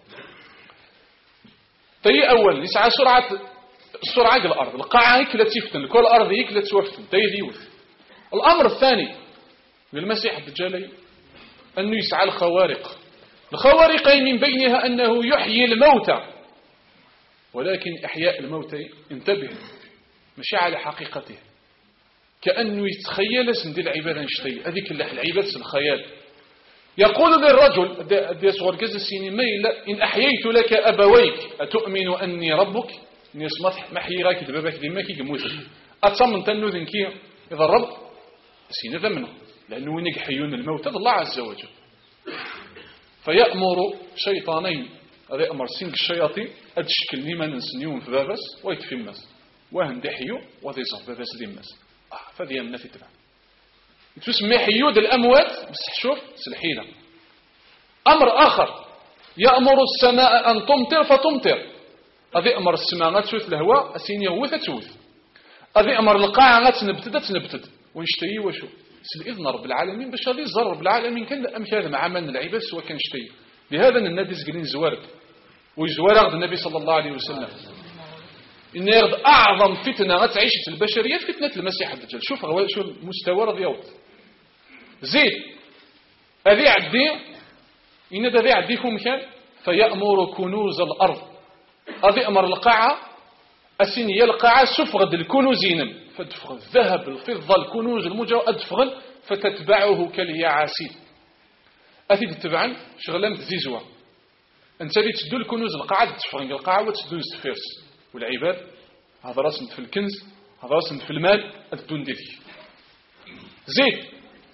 تي أول يسعى سرعة السرعة الأرض القاعة هيك لا تفتن كل الأرض هيك لا توفتن تي ديوث. الأمر الثاني للمسيح الدجالي أنه يسعى الخوارق الخوارق من بينها أنه يحيي الموتى ولكن إحياء الموتى انتبه مش على حقيقته كأنه يتخيل سندير العبادة نشتي هذيك العبادة الخيال. يقول للرجل دي صغر كذا السينما إن أحييت لك أبويك أتؤمن أني ربك إني اسمح محيي راك دبابك ديما كي جموت أتصمن تنوذن كي إذا الرب سينا ذمنا لأنه وين يحيون الموتى الله عز وجل. فيأمر شيطانين هذا أمر سينك الشياطين أتشكل لما نسنيون في بابس ويتفي الناس وهن دحيو وذي صف بابس دي الناس آه فذي الناس تبع تسمى حيود الأموات بس شوف سلحيلة. أمر آخر يأمر السماء أن تمطر فتمطر هذا أمر السماء تسوث الهواء أسين يغوث تسوث هذا أمر القاعة تنبتد تنبتد ونشتهي وشو سالإذن رب العالمين باش هذه الزر رب العالمين كان أمثال مع عملنا العباد سواء كان شتهي. لهذا النادي زقلين زوارد ويزوار أغد النبي صلى الله عليه وسلم إن يغد أعظم فتنة غتعيش في البشرية فتنة المسيح الدجال. شوف غوال شو المستوى رضي يوض زيد هذه عدي إن هذا عدي فهم كان فيأمر كنوز الأرض هذه أمر القاعة أسينية القاعة سفغد الكنوزين فدفغ الذهب الفضة الكنوز المجوى أدفغل فتتبعه كاليعاسين أثيد التبعا شغلان تزيزوها أنت اللي تدو الكنوز القاعة تدفغن القاعة وتدو السفيرس والعباد هذا راسم في الكنز هذا راسم في المال الدون ديك زيد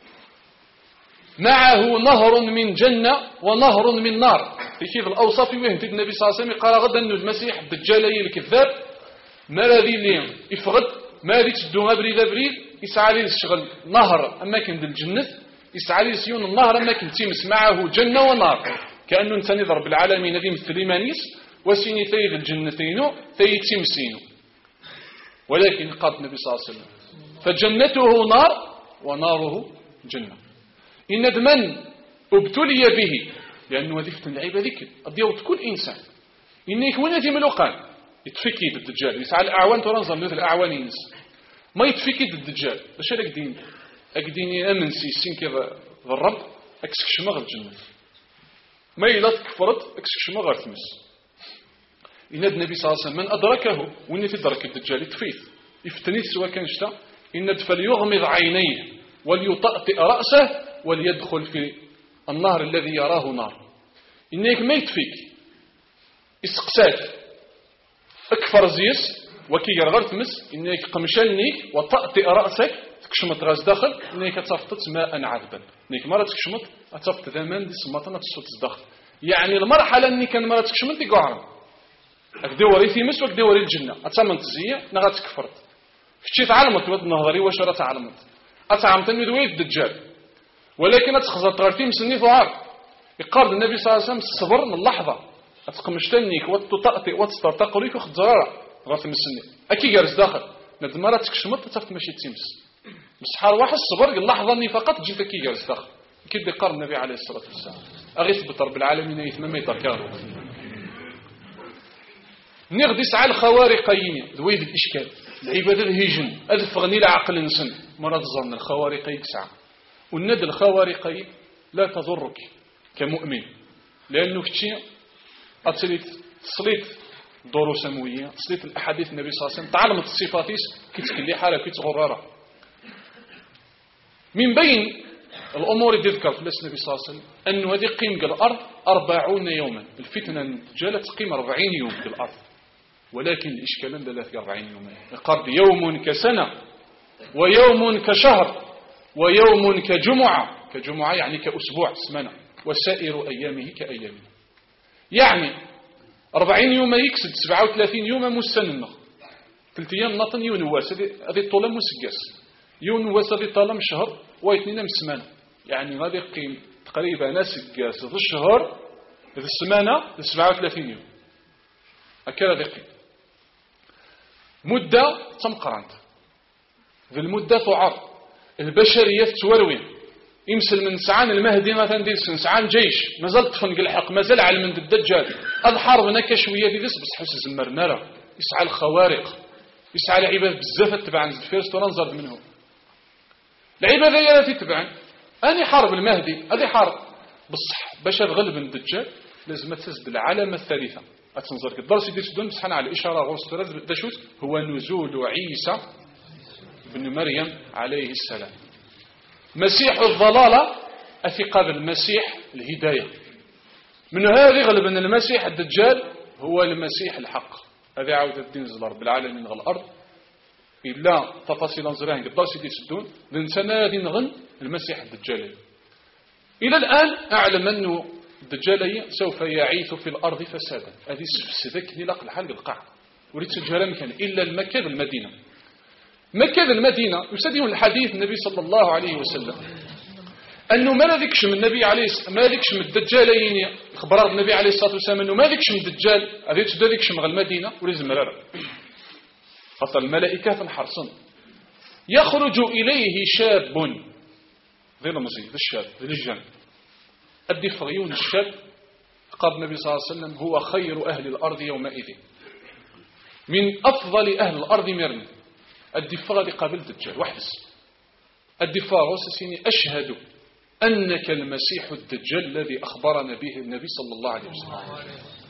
معه نهر من جنة ونهر من نار في كيف الأوصاف وين تد النبي صلى الله عليه وسلم قال غدا أن المسيح الدجالي الكذاب ما الذي اللي يفغد ما اللي تدو أبريل أبريل يسعى لي الشغل نهر أماكن الجنة يسعى لي سيون النهر أماكن تيمس معه جنة ونار كأنه انسان رب العالمين الذي مثل إيمانيس وسيني ثيد الجنتين ثيد تيمسينه ولكن قال النبي صلى الله عليه وسلم فجنته نار وناره جنة إن من ابتلي به لأنه هذه فتن العيبة ذيك أضيوت كل إنسان إنك وين هذه ملوقان يتفكي ضد الدجال يسعى الأعوان ترنظر مثل الأعوان ينس ما يتفكي ضد الدجال باش هذاك دين أكديني أمن سيسين كذا الرب أكسكش مغر الجنة ما إلا تكفرت أكسكش مغر تمس إن النبي صلى الله عليه وسلم من أدركه وإن تدرك الدجال يتفيت يفتني سواء كان شتا إن فليغمض عينيه وليطأطئ رأسه وليدخل في النهر الذي يراه نار إنك ما يتفيك إسقسات أكفر زيس وكي يرغر تمس إنك قمشلنيك وطأطئ رأسك تكشمت غاز داخل إنك تفطت ماء عذبا إنك مرة تكشمت أتفط ذمان دي سمطنا تسوت داخل يعني المرحلة إني كان مرة تكشمت يقعرم أكدوري ثيمس وأكدوري الجنة أتمنت زية نغا تكفرت فتشي تعلمت ود نهضري واش راه تعلمت أتعلمتني دويت الدجال ولكن أتخزر تغرتي مسني ظهر يقارد النبي صلى الله عليه وسلم الصبر من اللحظة أتقمشتنيك وتطأطئ وتسترتقليك وخد زرارة غرت مسني أكي جارس داخل ند مرة تكشمت تفت ماشي تيمس مسحار واحد الصبر اللحظة أني فقط جيت أكي جارس داخل كيف يقارد النبي عليه الصلاة والسلام أغيث بطرب العالمين يثمم يتركاره نغدي سعى الخوارقين ذويذ الإشكال العبادة الهجن أدفغني العقل نسن مرض ظن الخوارقين سعى والند الخوارقين لا تضرك كمؤمن لأنه كتشي أتصليت تصليت دورو سموية تصليت الأحاديث النبي صلى الله عليه وسلم تعلمت الصفاتيس كي تكلي حالة كي تغرارة من بين الأمور اللي تذكر في النبي صلى الله عليه وسلم أنه هذه قيم الأرض أربعون يوما الفتنة الدجالة تقيم أربعين يوم في الأرض ولكن الإشكال دلت أربعين يوما يقرد يوم كسنة ويوم كشهر ويوم كجمعة كجمعة يعني كأسبوع سمنة وسائر أيامه كأيامه يعني أربعين يوم يكسد سبعة وثلاثين يوم مستنمة ثلاث أيام نطن يونواس هذه الطولة مسجس يونواس هذه طالم شهر واثنين مسمانة يعني هذه قيم تقريبا نسجس ذو الشهر ذو السمانة سبعة وثلاثين يوم أكرا ذي قيم مدة تمقرانت ذي المدة تعر البشرية تتوروين يمسل من سعان المهدي مثلا دير سعان جيش مازال تفنق الحق مازال على من الدجال الحرب هناك شويه دي بس حس الزمرنره يسعى الخوارق يسعى العباد بزاف تبعا الفيرست وننظر منهم العباده هي التي تبعا اني حرب المهدي هذه حرب بصح باش تغلب الدجال لازم تسد العلامه الثالثه اتنظر الدرس يدير تدون مسحنا على الاشاره غوص دا شوت هو نزول عيسى بن مريم عليه السلام. مسيح الضلالة أثي قابل المسيح الهداية. من هذه غالبا المسيح الدجال هو المسيح الحق. هذه عودة الدين رب العالمين غير الأرض إلا تفاصيل نزرعين قدر سيدي سدون لنسنا هذه نغن المسيح الدجال. إلى الآن أعلم أنه الدجال سوف يعيث في الأرض فسادا. هذه سفسدك نلاق الحال القاع وريد سجل مكان إلا المكة المدينة. مكة المدينة يستدين الحديث النبي صلى الله عليه وسلم أنه ما ذكش من النبي عليه ما ذكش من الدجالين خبر النبي عليه الصلاة والسلام أنه ما ذكش من الدجال هذه تبدا ذكش من المدينة ولازم مرارة خاطر الملائكة حرصن يخرج إليه شاب ذي المزيد ذي الشاب ذي الجن أدي فريون الشاب قال النبي صلى الله عليه وسلم هو خير أهل الأرض يومئذ من أفضل أهل الأرض مرمي الدفاع قابل الدجال وحدس الدفاع وسسيني أشهد أنك المسيح الدجال الذي أخبرنا به النبي صلى الله عليه وسلم.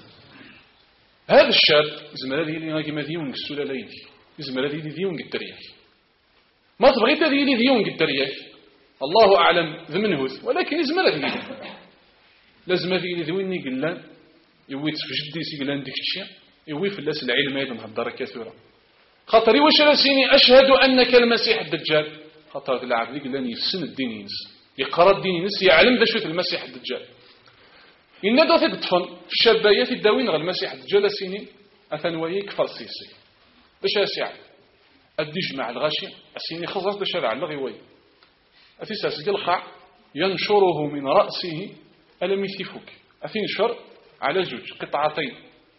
هذا الشاب زملالي اللي غادي مديون السولة ليلي زملالي اللي ديون الدرياك ما تبغيت هذه اللي ديون الدرياك الله أعلم ذمنهوث ولكن زملالي لازم هذه اللي ذويني قلان يويت في جدي سيقلان ديك الشيء يوي في الناس العلم أيضا هالدرجة كثيرة خاطري واش راسيني أشهد أنك المسيح الدجال خاطر العبد اللي قلان يفسن الدين ينس يقرأ الدين ينس يعلم ذا شوية المسيح الدجال إن دوث الطفل في الشابية في الداوين غير المسيح الدجال سيني أثنوي كفر سيسي باش يسعى أديج مع الغاشي أسيني خزر باش هذا على غيوي أتيساس القاع ينشره من رأسه ألم يثيفك أتنشر على زوج قطعتين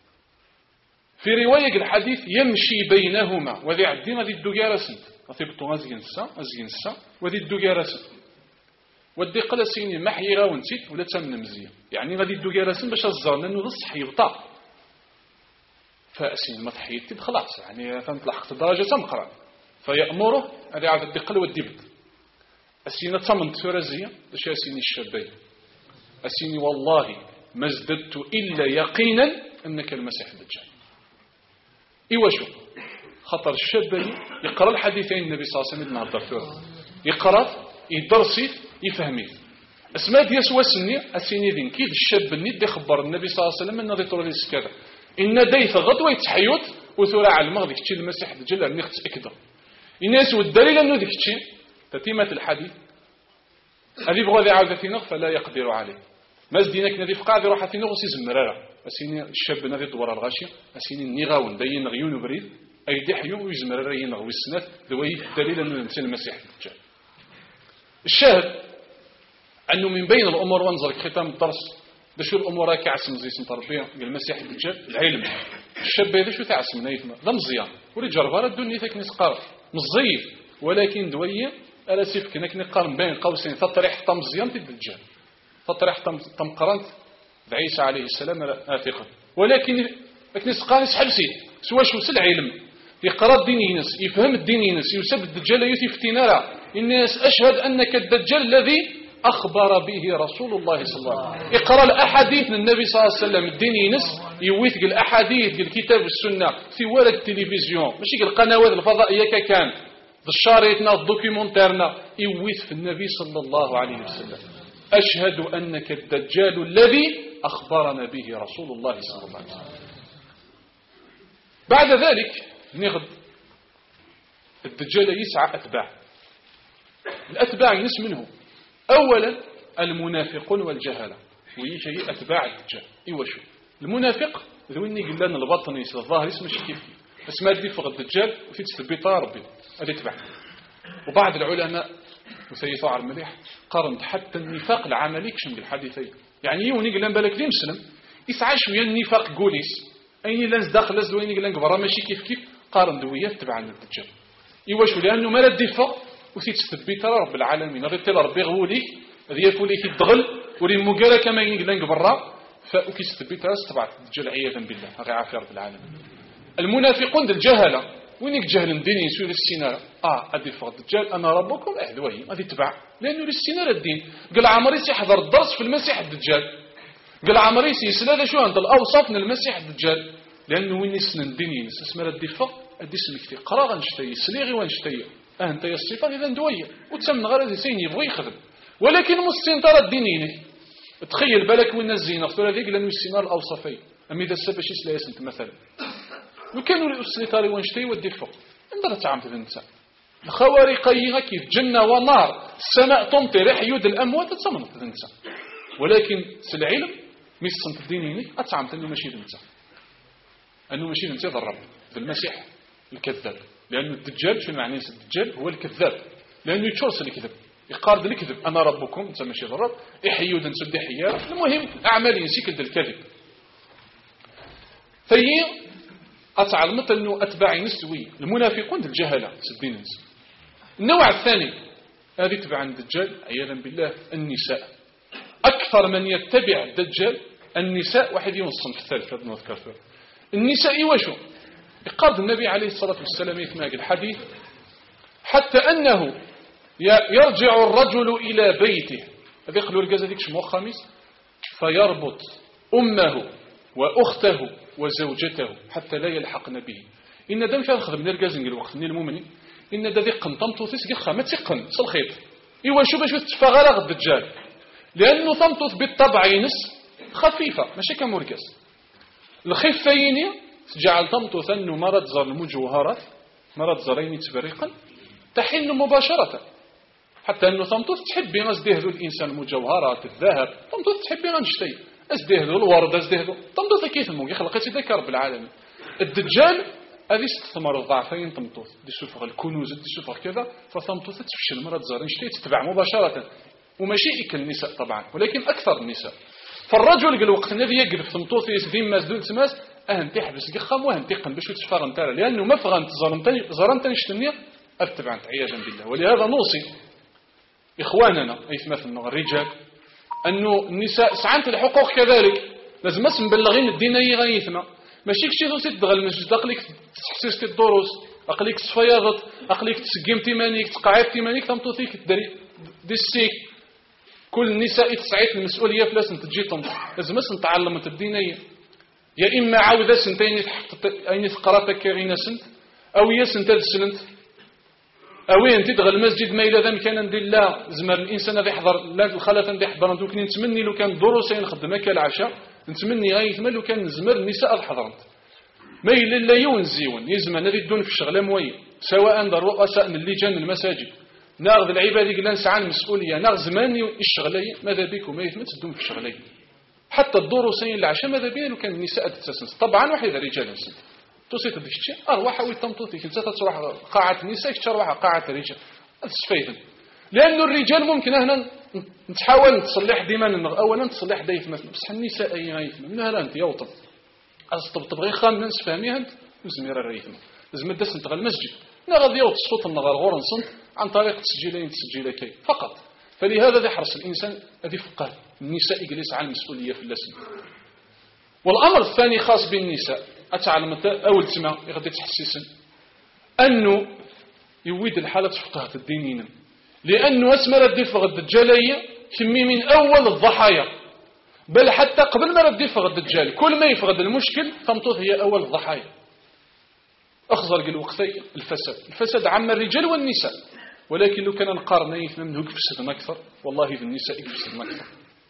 في رواية الحديث يمشي بينهما وذي عدين هذه الدجارة أثبتوا أزجنسا أزجنسا وذي الدجارة ودي قال سيني محيرة ونسيت ولا تمن مزيان يعني غادي الدجارة باش الزرنا انه نصح يبطا فاسين ما تحيدتي خلاص يعني فنطلع الدرجة تمقرا فيأمره هذه عاد الدقل والدبد السينة تمن تفرزية باش اسيني الشابين اسيني والله ما ازددت إلا يقينا أنك المسيح الدجال إيوا شو خطر الشاب يقرأ الحديثين النبي صلى الله عليه وسلم نهضر فيه يقرأ يدرسي يفهمي اسماء ديال سوا سني اسيني ذين كيد الشاب النيد يخبر النبي صلى الله عليه وسلم انه يطول كذا ان دايث غدوه يتحيوت وثرى على المغ ديك الشيء المسيح الدجال راني خص اكذب الناس والدليل انه ديك الشيء تتمه الحديث هذه بغى ذي عاوده فينا فلا يقدر عليه ما زديناك نادي فقاعد يروح فينا غسي زمراره اسيني الشاب نادي دور الغاشيه اسيني نيغاون داين غيون وبريد ايدي حيو ويزمراره ينغوي السنات ذوي الدليل انه نسي المسيح الدجال الشاهد أنه من بين الأمور وانظر ختام الدرس ده شو الأمور راكي عسم زي سنت ربيع قال المسيح الدجال العلم الشاب هذا شو تعسم نايفنا ذا مزيان وري جربار الدنيا ثاك نسقار مزيف ولكن دوية ألا سيف كنا نقارن بين قوسين تطريح طم مزيان في الدجال تطريح طم طم قرنت عيسى عليه السلام آثقا ولكن نسقار يسحب سيد سوا شو سل علم يقرأ الدين ينس يفهم الدين ينس يسب الدجال يثفتنا الناس أشهد أنك الدجال الذي أخبر به رسول الله صلى الله عليه وسلم اقرأ الأحاديث من النبي صلى الله عليه وسلم الدين ينس يويثق الأحاديث الكتاب والسنة في ورق التلفزيون ماشي القنوات الفضائية كان الشاريتنا الدوكيومنتيرنا يويث في النبي صلى الله عليه وسلم أشهد أنك الدجال الذي أخبرنا به رسول الله صلى الله عليه وسلم. بعد ذلك نغد الدجال يسعى أتباع الأتباع ينس منه أولا المنافقون والجهالة ويجي أتباع الدجال إيوا شو المنافق ذويني قلنا البطن يس الظاهر اسمه شي كيف بس ما يدي فوق الدجال وفي تثبيطها ربي هذا يتبع. وبعض العلماء وسيطاع المليح قارن حتى النفاق العملي كشم بالحديثين يعني يوني قلنا بالك لي مسلم يسعى شويه النفاق قوليس أيني لانس داخل لز دويني قلنا كبرا ماشي كيف كيف قارن دويه تبع الدجال إيوا شو لأنه ما ردي فوق وفي تثبيت رب العالمين ربي ربي غولي ذي فولي في الدغل وري مقاله كما ينقلن برا فاوكي تثبيت راس تبع الدجال عياذا بالله غير عافيه رب العالمين. المنافقون ديال الجهله وينك جهل ديني يسوي السيناره اه ادي فوق الدجال انا ربكم احد وهي غادي تبع لانه السيناره الدين قال عمري سيحضر الدرس في المسيح الدجال قال عمري سيسلا هذا شو عند الاوصاف من المسيح الدجال لانه وين يسن الدين يسمى الدفاع ادي سمكتي قرا غنشتي سليغي ونشتي اه انت يا الصفه اذا ندويه وتسمن غير هذه سين يبغي يخدم ولكن مستنطره الدينيين تخيل بالك وين الزينه اختار هذيك لانه السينار الاوصفي اما اذا السبب شي سلايس انت مثلا لو كانوا السليطاري وانشتي ودي فوق انت تعمت الانسان الخوارقي كيف جنه ونار السماء تمطر حيود الاموات تصمت الانسان ولكن العلم ميصنت الدينيين اتعمت انه ماشي الانسان انه ماشي الانسان الرب بالمسيح الكذاب لانه الدجال شنو معنى الدجال هو الكذاب لانه يتشرس الكذب يقارد الكذب انا ربكم انت ماشي الرب يحيود نسد حيار المهم اعمال ينسيك الكذب فهي اتعلمت انه اتباع نسوي المنافقون الجهله سدين الناس النوع الثاني هذه تبع الدجال عياذا بالله النساء اكثر من يتبع الدجال النساء واحد ينصن في الثالث هذا نذكر فيه النساء وشو يقارد النبي عليه الصلاه والسلام في هذا الحديث حتى انه يرجع الرجل إلى بيته هذا يقولوا الجزء ديك شمو خميس فيربط أمه وأخته وزوجته حتى لا يلحقن به إن دم فيها نخدم من الجزء الوقت من المؤمنين إن دا ذيق قنطمتو تسقي ما تقن صلخيط إيوا شو باش تفغل الدجال لأنه طمطوث بالطبع ينس خفيفة ماشي كمركز الخفين جعل طمطوث أنه مرض زر المجوهرات مرض زرين تفريقا تحن مباشرة حتى أنه طمطوث تحبي غزدهدو الإنسان المجوهرات الذهب طمطوث تحبي غنشتي أزدهدو الورد أزدهدو طمطوث كيف المو يخلق يتذكر رب العالمين الدجال هذه ستثمر الضعفين طمطوث دي سفر الكنوز دي سفر كذا فطمطوث تفشل مرض زرين شتي تتبع مباشرة وماشي النساء طبعا ولكن أكثر النساء فالرجل قال وقت الذي يقف طمطوث يسدين مازدول تماس أهن تحبس قخم وهن تقن باش تفار انتارا لأنه ما فغنت زرنتني شتنية أتبعنت عياذا بالله ولهذا نوصي إخواننا أي مثلا الرجال أنه النساء سعنت الحقوق كذلك لازم اسم مبلغين الدينية غيثنا ماشي كشي دوسي تدغل المسجد أقليك تحسيستي الدروس أقليك تصفياضت أقليك تسقيم تيمانيك تقعيب تيمانيك تمطوثيك تدري دي السيك كل النساء تسعيت المسؤولية فلاس انت تجيتهم لازم اسم تعلمت الدينية يا إما عاودة سنتين أين تقراتك كغينا سنت أو يا سنت سنت أوي أنت تدخل المسجد ما إلى ذلك كان ندير لا زمر الإنسان هذا يحضر لا الخلة ندير حضر دوك نتمني لو كان دروسين نخدمك العشاء نتمني غاية ما لو كان زمر النساء الحضرت ما إلا لا يون زيون يزمن هذه الدون في الشغلة موية سواء رؤساء من اللجان المساجد ناخذ العبادة قلنا نسعى المسؤولية ناخذ زماني الشغلية ماذا بكم ما يثمت تدوم في الشغلية حتى الدروسين العشاء ماذا بينا لو كان النساء تتسنس طبعا واحد رجال نسن توصيت هذا الشيء أرواح ويتمطوتي كنت تروح قاعة النساء تروح قاعة الرجال هذا السفيد لأنه الرجال ممكن هنا نتحاول تصلح ديما أولا تصلح دايث مثلا بس النساء أي غايث منها لا أنت يوطب أصطب تبغي خام ناس فهميها أنت وزمير الريثم لازم تدس انت المسجد نغض يوط الصوت النغار غور نصنت عن طريق تسجيلين تسجيلكي فقط فلهذا يحرص الإنسان هذه فقه النساء يجلس على المسؤولية في اللسن والأمر الثاني خاص بالنساء أتعلم أول سمع يغدي تحسيسا أنه يويد الحالة فقهة الدينين لأنه أسمى ردي فغد الدجالية كمي من أول الضحايا بل حتى قبل ما ردي فغد الدجال كل ما يفغد المشكل تمطوط هي أول الضحايا أخزر قل وقتي الفساد الفساد عم الرجال والنساء ولكن لو كان نقارن يثنى منه يفسدنا أكثر والله في النساء يفسدنا أكثر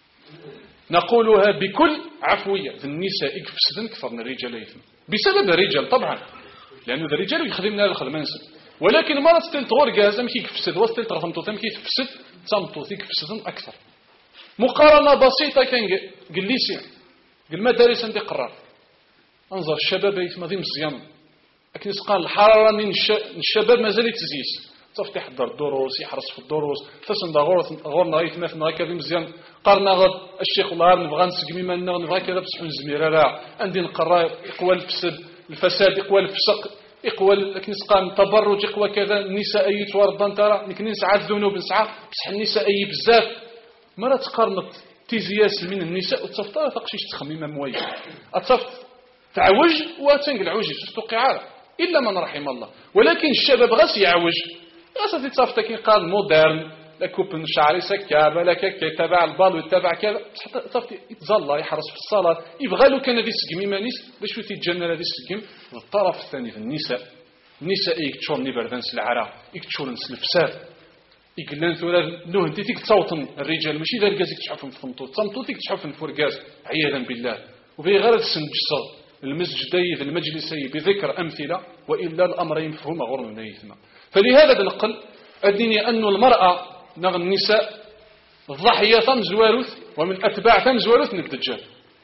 نقولها بكل عفوية في النساء يفسدن أكثر من الرجال يثنى بسبب الرجال طبعا لأنه الرجال يخدمنا الخدمة نسل ولكن مرة ستلت غور جازم كي يفسد وستلت غفمتو ثم كي يفسد تمطو ثيك يفسدن أكثر مقارنة بسيطة كان قل لي سير قل مدارس عندي قرار انظر الشباب يثنى ذي مزيان لكن قال الحرارة من الشباب مازال يتزيس صافي يحضر الدروس يحرص في الدروس فاش ندور غور نغيث مثلا هكا مزيان قارنا غد الشيخ الله نبغى نسقمي ما نبغى كذا بصح نزمير راه عندي نقرا يقوى الفساد الفساد يقوى الفسق يقوى الكنسقان التبرج يقوى كذا النساء اي توردان ترى يمكن نسعى الذنوب نسعى بصح النساء اي بزاف مرة تقارنت تيزياس من النساء وتصفطها تقشيش تخميمه مويه اتصفط تعوج وتنقل عوجي تستوقع الا من رحم الله ولكن الشباب غاس يعوج غاس تتصفط كي قال مودرن لا كوبن شعري سكابه لا كي تبع البال ويتبع كذا صافي يتزلى يحرص في الصلاه يبغى له كان هذه السقمي مانيس باش يتجنن هذه السقم الطرف الثاني في النساء النساء يكتشور نبردان سلعرا يكتشور نسل الفساد يقلان ثورة نوه انت تيك تصوتن الرجال ماشي ذا الكاز يكتشحفن في فمطوط صمتوط يكتشحفن في فرقاز عياذا بالله وفي غير السنجصة المسجدي ذي المجلسي بذكر أمثلة وإلا الأمر ينفهم غرم نيثما فلهذا نقل أدني أن المرأة نغ النساء الضحية ثم زواروث ومن أتباع ثم زواروث من الدجال.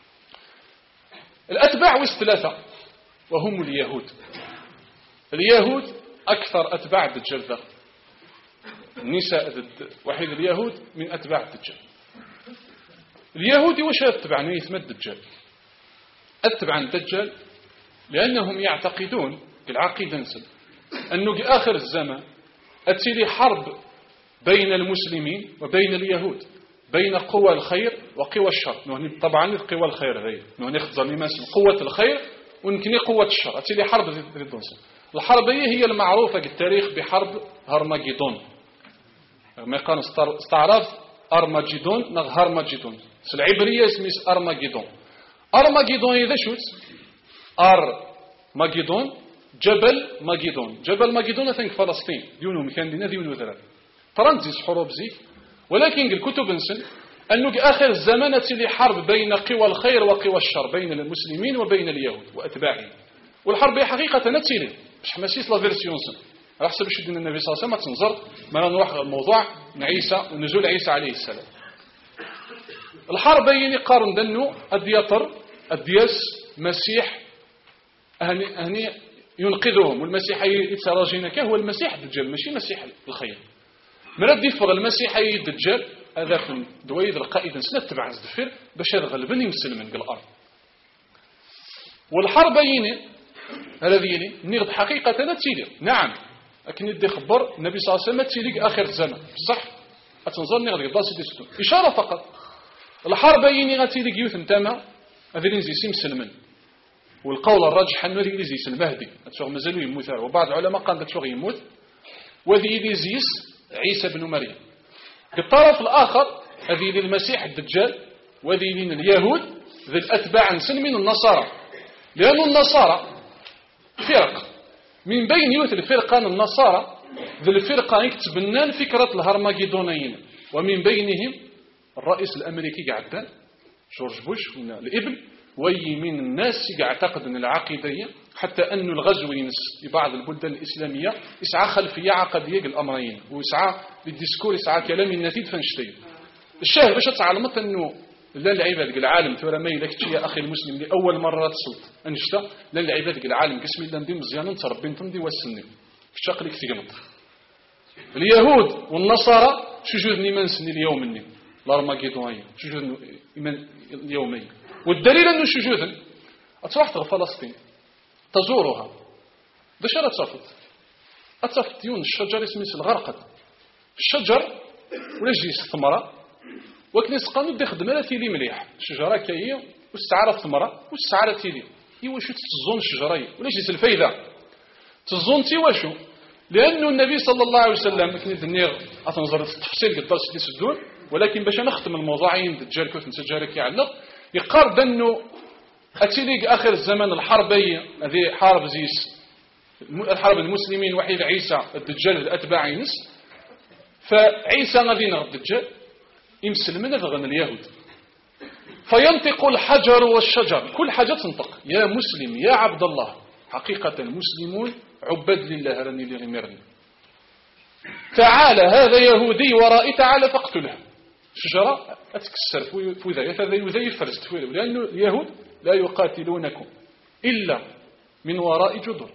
الأتباع ويس ثلاثة وهم اليهود. اليهود أكثر أتباع الدجال ذا النساء ضد وحيد اليهود من أتباع الدجال. اليهود وش أتبع نيثما الدجال؟ أتبع الدجال لأنهم يعتقدون بالعقيدة نسل أنه في آخر الزمان أتلي حرب بين المسلمين وبين اليهود بين قوى الخير وقوى الشر. طبعا قوى الخير غير نخزر نماسل قوة الخير ونكني قوة الشر أتلي حرب ضد نسل. الحرب هي المعروفة في التاريخ بحرب هرمجدون ما كان استعراض أرمجدون نغ هرمجدون العبرية اسمها أرمجدون. أرمجدون إذا شوت أر مجدون جبل مجدون جبل مجدون ثانك فلسطين ديونهم كان دينا ديون وذرات ترانزيس حروب زيك ولكن الكتب نسل أنه في آخر الزمان تلي حرب بين قوى الخير وقوى الشر بين المسلمين وبين اليهود وأتباعهم والحرب هي حقيقة نتيلي مش مسيس لا فيرسيون سن على حسب شدنا النبي صلى الله عليه وسلم تنظر ما نروح الموضوع عيسى ونزول عيسى عليه السلام. الحرب يني قارن دنو الدياطر الدياس مسيح هني هني ينقذهم والمسيح يتراجينا كه هو المسيح الدجال ماشي مسيح الخير. مراد يفرغ المسيح الدجال هذا في دويد القائد سنة تبع الزفير باش يغلبن يمسلمن بالأرض. والحرب يني هذا يني نغد حقيقة تيلي نعم لكن يدي خبر النبي صلى الله عليه وسلم تيلي آخر الزمن صح أتنظر نغد قداس يدي إشارة فقط. الحرب يني غتيلي يوث انتما هذا اللي زي مسلمن والقول الراجح أنه اللي زي المهدي أتشغل مازالوا يموت وبعض العلماء قال أتشغل يموت وذي اللي زيس عيسى بن مريم. بالطرف الآخر هذه للمسيح الدجال وذي لليهود ذي الأتباع من النصارى لأن النصارى فرق من بين يوث الفرقان النصارى ذي الفرقة يكتبنان فكرة الهرمجدونيين ومن بينهم الرئيس الأمريكي قاعدان جورج بوش الابن وي من الناس يعتقد أن العقيدية حتى أن الغزو في بعض البلدان الإسلامية يسعى خلفية عقدية الأمرين ويسعى بالديسكور يسعى كلام النتيج فنشتي الشاهد باش تعلمت أنه لا العباد العالم ترى ما يلكتش يا أخي المسلم لأول مرة تصلت أنشتا لا العباد العالم قسم الله ندي مزيانا تربي تمضي والسنة الشاق لك تقنط اليهود والنصارى شجود نيمان سني اليوم مني الأرمجدونية شجود اليومية والدليل أنه شجودا أتروح فلسطين تزورها ده شرط صفت أتصفت يون الشجر اسمه الغرقد الشجر ولا جيس ثمرة وكنيس قانون دي خدمة تيلي مليح الشجرة كاية والسعارة ثمرة والسعارة تيلي إيوا شو تتزون الشجرة ولا جيس الفايدة تزون تيوا شو لأنه النبي صلى الله عليه وسلم كنت النير أتنظر التفصيل قداس اللي سدون ولكن باش نختم الموضوعين دجال كيف نسجارك يعلق يقارب أنه أتيليق آخر الزمن الحربية هذه حرب زيس الحرب المسلمين وحيد عيسى الدجال الأتباع ينس فعيسى غادي نغ الدجال يمسل من غن اليهود فينطق الحجر والشجر كل حاجة تنطق يا مسلم يا عبد الله حقيقة المسلمون عباد لله رني لغمرني تعال هذا يهودي ورائي تعال فاقتله شجرة أتكسر في ذا هذا يذي فرز تفويله لأن اليهود لا يقاتلونكم إلا من وراء جدر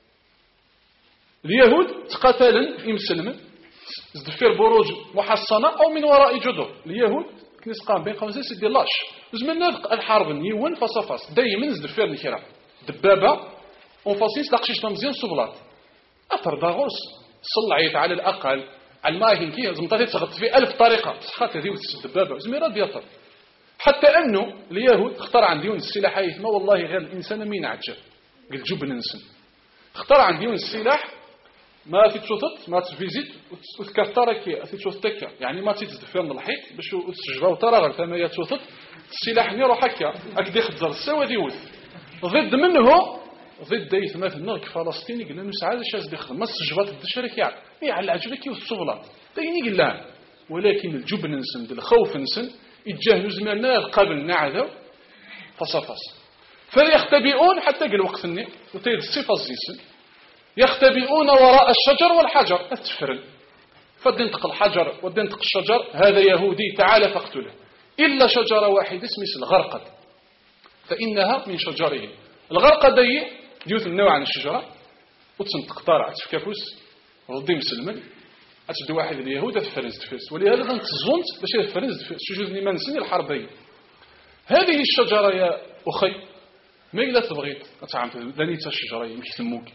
اليهود تقاتلا يمسلمن زدفير بروج محصنة أو من وراء جدر اليهود كنيس قام بين خمسة سيدي لاش زمن الحرب نيون فصفاص دايما زدفير نكرا دبابة ونفاسيس لقشيش مزيان صبلات أثر داغوس صلعيت على الأقل على الماهين كي زمطاتي تغط في ألف طريقة صحات هذه الدبابة زميرا دياطر حتى أنه اليهود اخترع عندهم السلاح ما والله غير الإنسان مين عجب قل جبن نسن اخترع عندهم السلاح ما تتشوطت ما تفيزيت وتكثرك تتشوطتك يعني ما تتدفر من الحيط باش تشجرا وتراغل فما يتشوطت السلاح نيرو حكا أكدي خدزر السوا ديوث ضد منه ضد يتمثلنا كفلسطيني قلنا نسعى شاز بيخدم ما السجبات الدشرك يعني يعلى عجبك والصبلة تيني قلنا ولكن الجبن نسن الخوف نسن يتجاهلوا زماننا قبل نعذو فصفص فيختبئون حتى قل وقت الني وتيد الصفة الزيسن يختبئون وراء الشجر والحجر أتفرن فدنتق الحجر ودنتق الشجر هذا يهودي تعال فاقتله إلا شجرة واحدة اسمها الغرقد فإنها من شجره الغرقد دي ديوث النوع عن الشجرة وتسنتق طارع تفكافوس ردي مسلمن أتدو واحد اليهود أتفرنز دفرس ولهذا تنتظنت باش يتفرنز دفرس شجوز لمن سن الحربية هذه الشجرة يا أخي ما إلا تبغيت أتعامل ذنيتها الشجرة مش تموك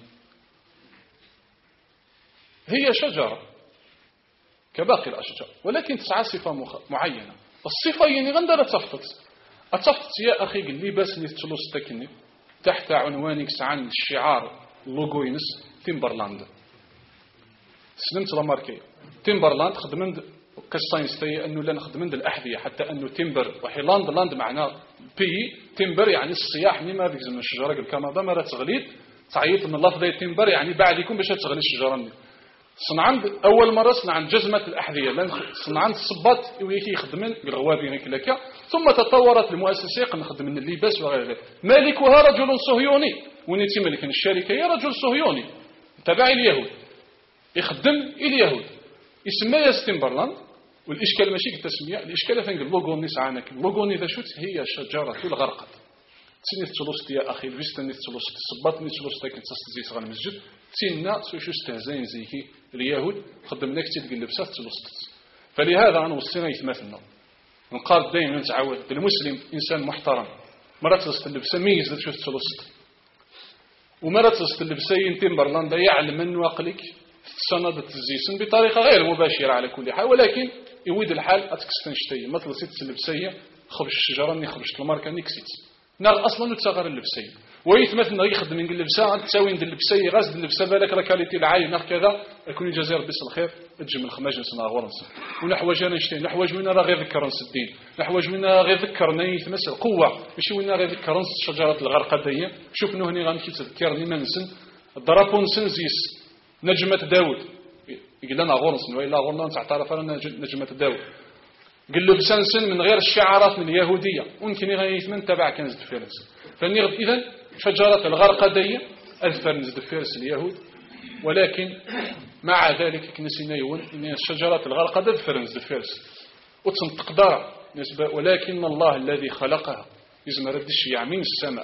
هي شجرة كباقي الأشجار ولكن تسعى صفة معينة الصفة يعني غندر تفت أتفت يا أخي اللباس اللي تلوس تكني تحت عنوانك عن الشعار لوغوينس تيمبرلاند سلمت لاماركي تيمبرلاند خدمند كالساينس تي أنه لا نخدمند الأحذية حتى أنه تيمبر وحي لاند لاند معناه بي تيمبر يعني الصياح مما ذيك زمن الشجرة الكندا ما تغليت تعيط من لفظة تيمبر يعني بعد يكون باش تغلي الشجرة صنعان أول مرة صنعان جزمة الأحذية لأن صنعان الصباط ويكي يخدمن بالغوابين لك ثم تطورت المؤسسة قنخدم اللباس وغير ذلك مالكها رجل صهيوني ونتي ملك الشركة هي رجل صهيوني تبع اليهود يخدم اليهود يسمى ستيمبرلاند والإشكال ماشي التسمية الإشكال فين اللوغوني سعانك اللوغوني ذا شوت هي شجرة الغرقد تسني تلوست يا أخي الفيستني تلوست الصباط ني تلوست كنت تستزيد غير المسجد تينا سوشو استهزاين زيكي اليهود خدمنا كتير تقول لبسات تلوست فلهذا أنا وصينا يتمثلنا نقال دائما نتعود المسلم إنسان محترم مرات تلوست اللبسة ميز تشوف تلوست ومرات تلوست اللبسة ينتم برلندا يعلم أنه أقلك سند التزيسن بطريقة غير مباشرة على كل حال ولكن يويد الحال أتكستن شتي ما تلوست اللبسية خرج الشجرة ني خرجت الماركة نكسيت نار أصلا نتغير اللبسية ويتمثل يخدم من اللبسة تساوي ند اللبسية غاز اللبسة بالك لكاليتي العالية نار كذا يكون الجزائر بس الخير تجي من الخماج نسنا غورنس ونحوج أنا نشتي نحوج منا راه غير ذكر الدين نحوج منا غير ذكرنا يتمثل قوة ماشي ونا غير ذكر شجرة الغرقدية شوف نهني غنمشي تذكرني منسن الضربون سنزيس نجمة داود يقول لنا غورنس وإلا غورنا تعترف لنا نجمة داود قال له بسنسن من غير الشعارات من اليهودية وممكن يغيث تبع كنز دفيرس فنغد إذن شجرة الغرقدية أذفر نز دفيرس اليهود ولكن مع ذلك كنسينا يون إن شجرة الغرقدة أذفر نز دفيرس وتنتقدر نسبة ولكن الله الذي خلقها يزم رد الشيع من السماء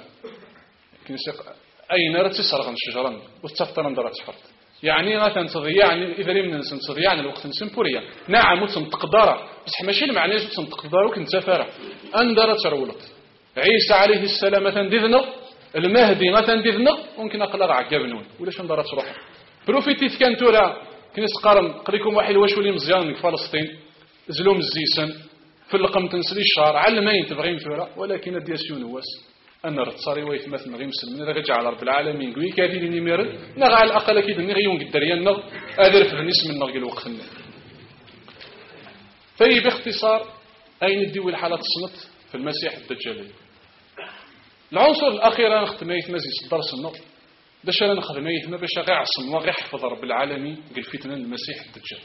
أين رد تسرغن الشجرة وتفتر ندرة حرد يعني مثلا تضيعني إذا لم ننسى تضيعني الوقت نسمبوريا نعم وتنتقدر بس ماشي المعنى تنتقدر وكنت سفارة أندر ترولط عيسى عليه السلام مثلا دذنق المهدي مثلا دذنق ممكن أقلق عقابنون ولا شو ندرت روح بروفيتي كان تورا كنس قارن قريكم واحد واش ولي مزيان في فلسطين زلوم الزيسن في اللقم تنسلي الشهر علمين تبغين تورا ولكن الدياسيون واس أن رتصاري ويثمثل نغي مسلمين رجع على رب العالمين قوي كادي لي نمير نغ على الأقل كيد نغيون قدريان نغ أذر في النسم النغ الوقت النغ في باختصار أين الدول الحالات الصنط في المسيح الدجالي العنصر الأخير أنا ختميت مزيد الدرس النغ داش أنا خدميت ما باش غير عصم وغير حفظ رب العالمين قال فتنة المسيح الدجال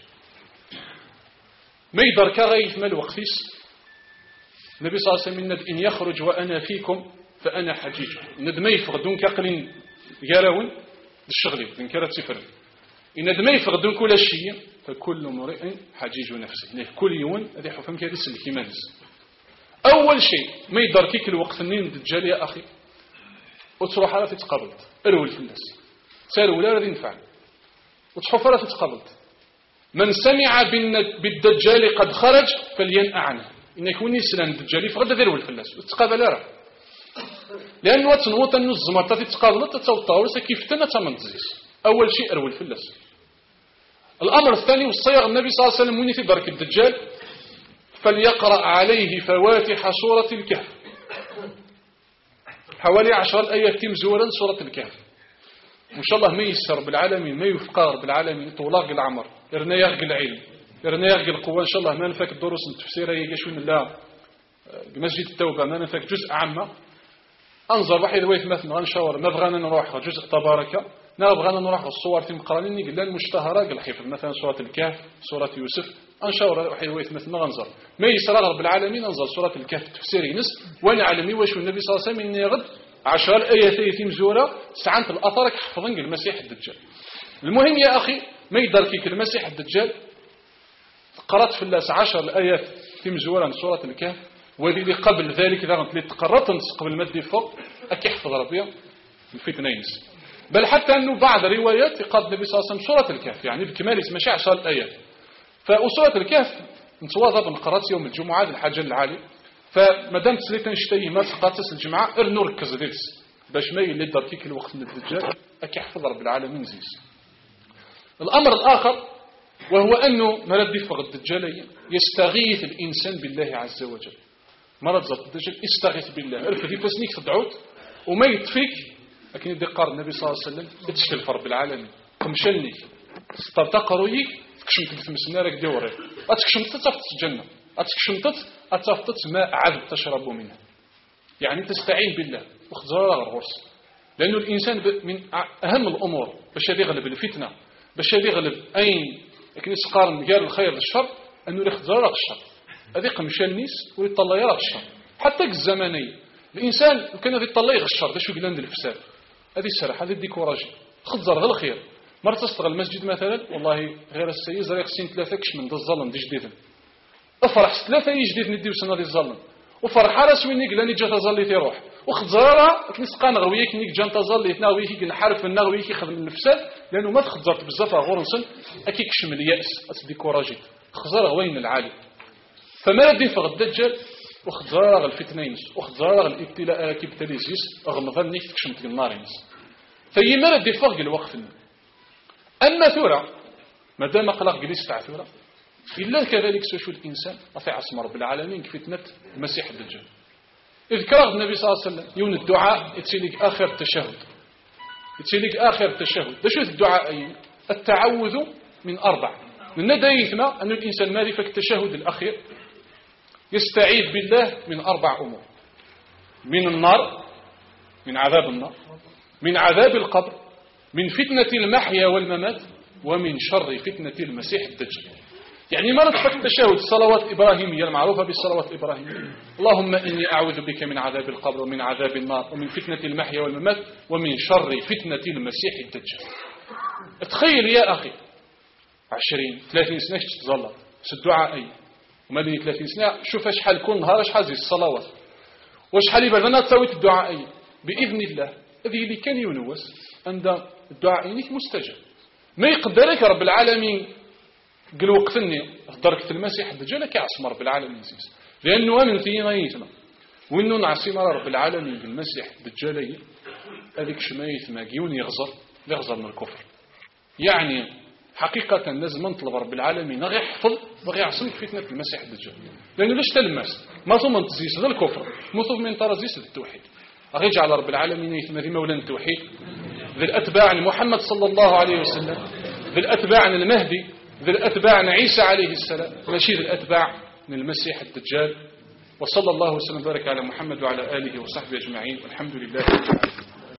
ما يدرك غيث ما الوقتيس النبي صلى الله عليه وسلم إن يخرج وأنا فيكم فأنا حجيج ندمي فغدون كاقلين يراون الشغلي ذنكرة سفر إن ندمي فغدون كل شيء فكل مرئ حجيج نفسه كل يوم هذه حفهم كذا سلكي مانس أول شيء ما يدركيك الوقت النين الدجال يا أخي وتروح على تتقبلت أرول في الناس سألوا ولا رد ينفع وتحف على تتقبلت من سمع بالدجال قد خرج فلينأ عنه إن يكون يسلم الدجال فغدا ذرول في الناس وتقابل راه لأن واتنوط أنه الزمرطة تتقابلت تتوطى كيف تنا تمنتزيس أول شيء أرول في الناس الأمر الثاني والصيغ النبي صلى الله عليه وسلم وين في درك الدجال فليقرأ عليه فواتح سورة الكهف حوالي عشرة آيات مزورا سورة الكهف إن شاء الله ما يسر بالعالمين ما يفقار بالعالمين طولاق العمر يرنا يرقى العلم يرنا يرقى القوة إن شاء الله ما نفك الدروس التفسيرية يقشون الله بمسجد التوبة ما نفك جزء عامة انظر واحد واحد مثلا غنشاور ما بغانا نروح جزء تبارك نا بغانا نروح الصور في مقرانين قلنا المشتهره قال الحفظ مثلا سوره الكهف سوره يوسف انشاور واحد واحد مثلا غنزر ما يسرى رب العالمين انزل سوره الكهف تفسير ينس وانا علمي واش النبي صلى الله عليه وسلم يغد عشر ايات يتم زوره سعنت الاثر حفظن المسيح الدجال. المهم يا اخي ما يدركيك المسيح الدجال قرات في اللاس عشر الايات في مزوره سوره الكهف وهذه اللي قبل ذلك اذا اللي تقررت قبل ما تدي فوق اكي يحفظ ربي الفتنه ينس. بل حتى انه بعض روايات قال النبي صلى الله عليه وسلم سوره الكهف يعني بكمال ماشي عشر الايات. فسوره الكهف نتواظب نقرات يوم الجمعه الحاجه العالي فمادام تسليت نشتي ما تقاتس الجمعه ار نركز ديس باش ما يلي دركيك الوقت من الدجال اكي يحفظ رب العالمين زيس. الامر الاخر وهو انه مرض يفغ الدجال يستغيث الانسان بالله عز وجل. مرض زاد الدجال استغيث بالله عرف دي فاسنيك تدعوت وما يطفيك لكن يدي قال النبي صلى الله عليه وسلم تشكل في رب العالمين قمشلني ترتقرويك تكشمت في مسنارك ديوري اتكشمت تفت الجنه اتكشمت اتفت ماء عذب تشرب منه يعني تستعين بالله واخذها الغرس لانه الانسان من اهم الامور باش يغلب الفتنه باش يغلب اين لكن يسقارن قال الخير للشر انه يخذها الشر هذيك مشى الناس ويطلع يرى الشر حتى الزمانيه الانسان كان يطلع الشر باش يقول عنده الفساد هذه السرحه هذه الديكوراجي خذ غير الخير مرة تستغل المسجد مثلا والله غير السيد راه خصين ثلاثه كش من الظلم دي جديد افرح ثلاثه جديد نديو سنه ديال الظلم وفرح راس وين قال جا تظل تيروح وخزاره كنسقى نغويك نيك جا تظل ناويك نحارف النغويك يخدم النفسات لانه ما تخزرت بزاف غورنسن اكيك شم الياس اتديكوراجي خزاره غوين العالي فما ردي فغ الدجال وخزاره الفتنين وخزاره الابتلاء كيبتليزيس غمضان نيك كشمت النار فهي ما ردي فغ الوقت أما ثورة ما دام قلق جليس تاع ثورة إلا كذلك سوشو الإنسان أطيع اسم رب العالمين كفتنة المسيح الدجال. إذ كرغ النبي صلى الله عليه وسلم يون الدعاء يتسيلك آخر التشهد يتسيلك آخر التشهد بشوث الدعاء أي التعوذ من أربع من ندايثنا أن الإنسان مارفة التشهد الأخير يستعيذ بالله من أربع أمور من النار من عذاب النار من عذاب القبر من فتنة المحيا والممات ومن شر فتنة المسيح الدجال. يعني مرت فك التشهد الصلوات الإبراهيمية المعروفة بالصلوات الإبراهيمية اللهم إني أعوذ بك من عذاب القبر ومن عذاب النار ومن فتنة المحيا والممات ومن شر فتنة المسيح الدجال. تخيل يا أخي عشرين ثلاثين سنة تتظلط الدعاء أي وما بين ثلاثين سنة شوف شحال كل نهار شحال زي الصلوات وشحال يبغينا تسوي الدعاء أي بإذن الله هذه اللي كان ينوس عند الدعاء إنك مستجاب ما يقدرك رب العالمين قل وقفني دركة المسيح الدجال كعصم رب العالمين زيس لأنه أمن فينا يتنا وإنه نعصم رب العالمين بالمسيح الدجالي هذيك شمايث ماجيون يغزر يغزر من الكفر. يعني حقيقة لازم نطلب رب العالمين غير يحفظ وغير يعصمك فتنة المسيح الدجال لأنه ليش تلمس ما ثم تزيس ذا الكفر مو ثم من ترزيس التوحيد أرجع على رب العالمين يتمذي مولا التوحيد ذي الأتباع محمد صلى الله عليه وسلم ذي الأتباع المهدي ذي الأتباع عيسى عليه السلام ماشي ذي الأتباع من المسيح الدجال. وصلى الله وسلم وبارك على محمد وعلى آله وصحبه أجمعين والحمد لله.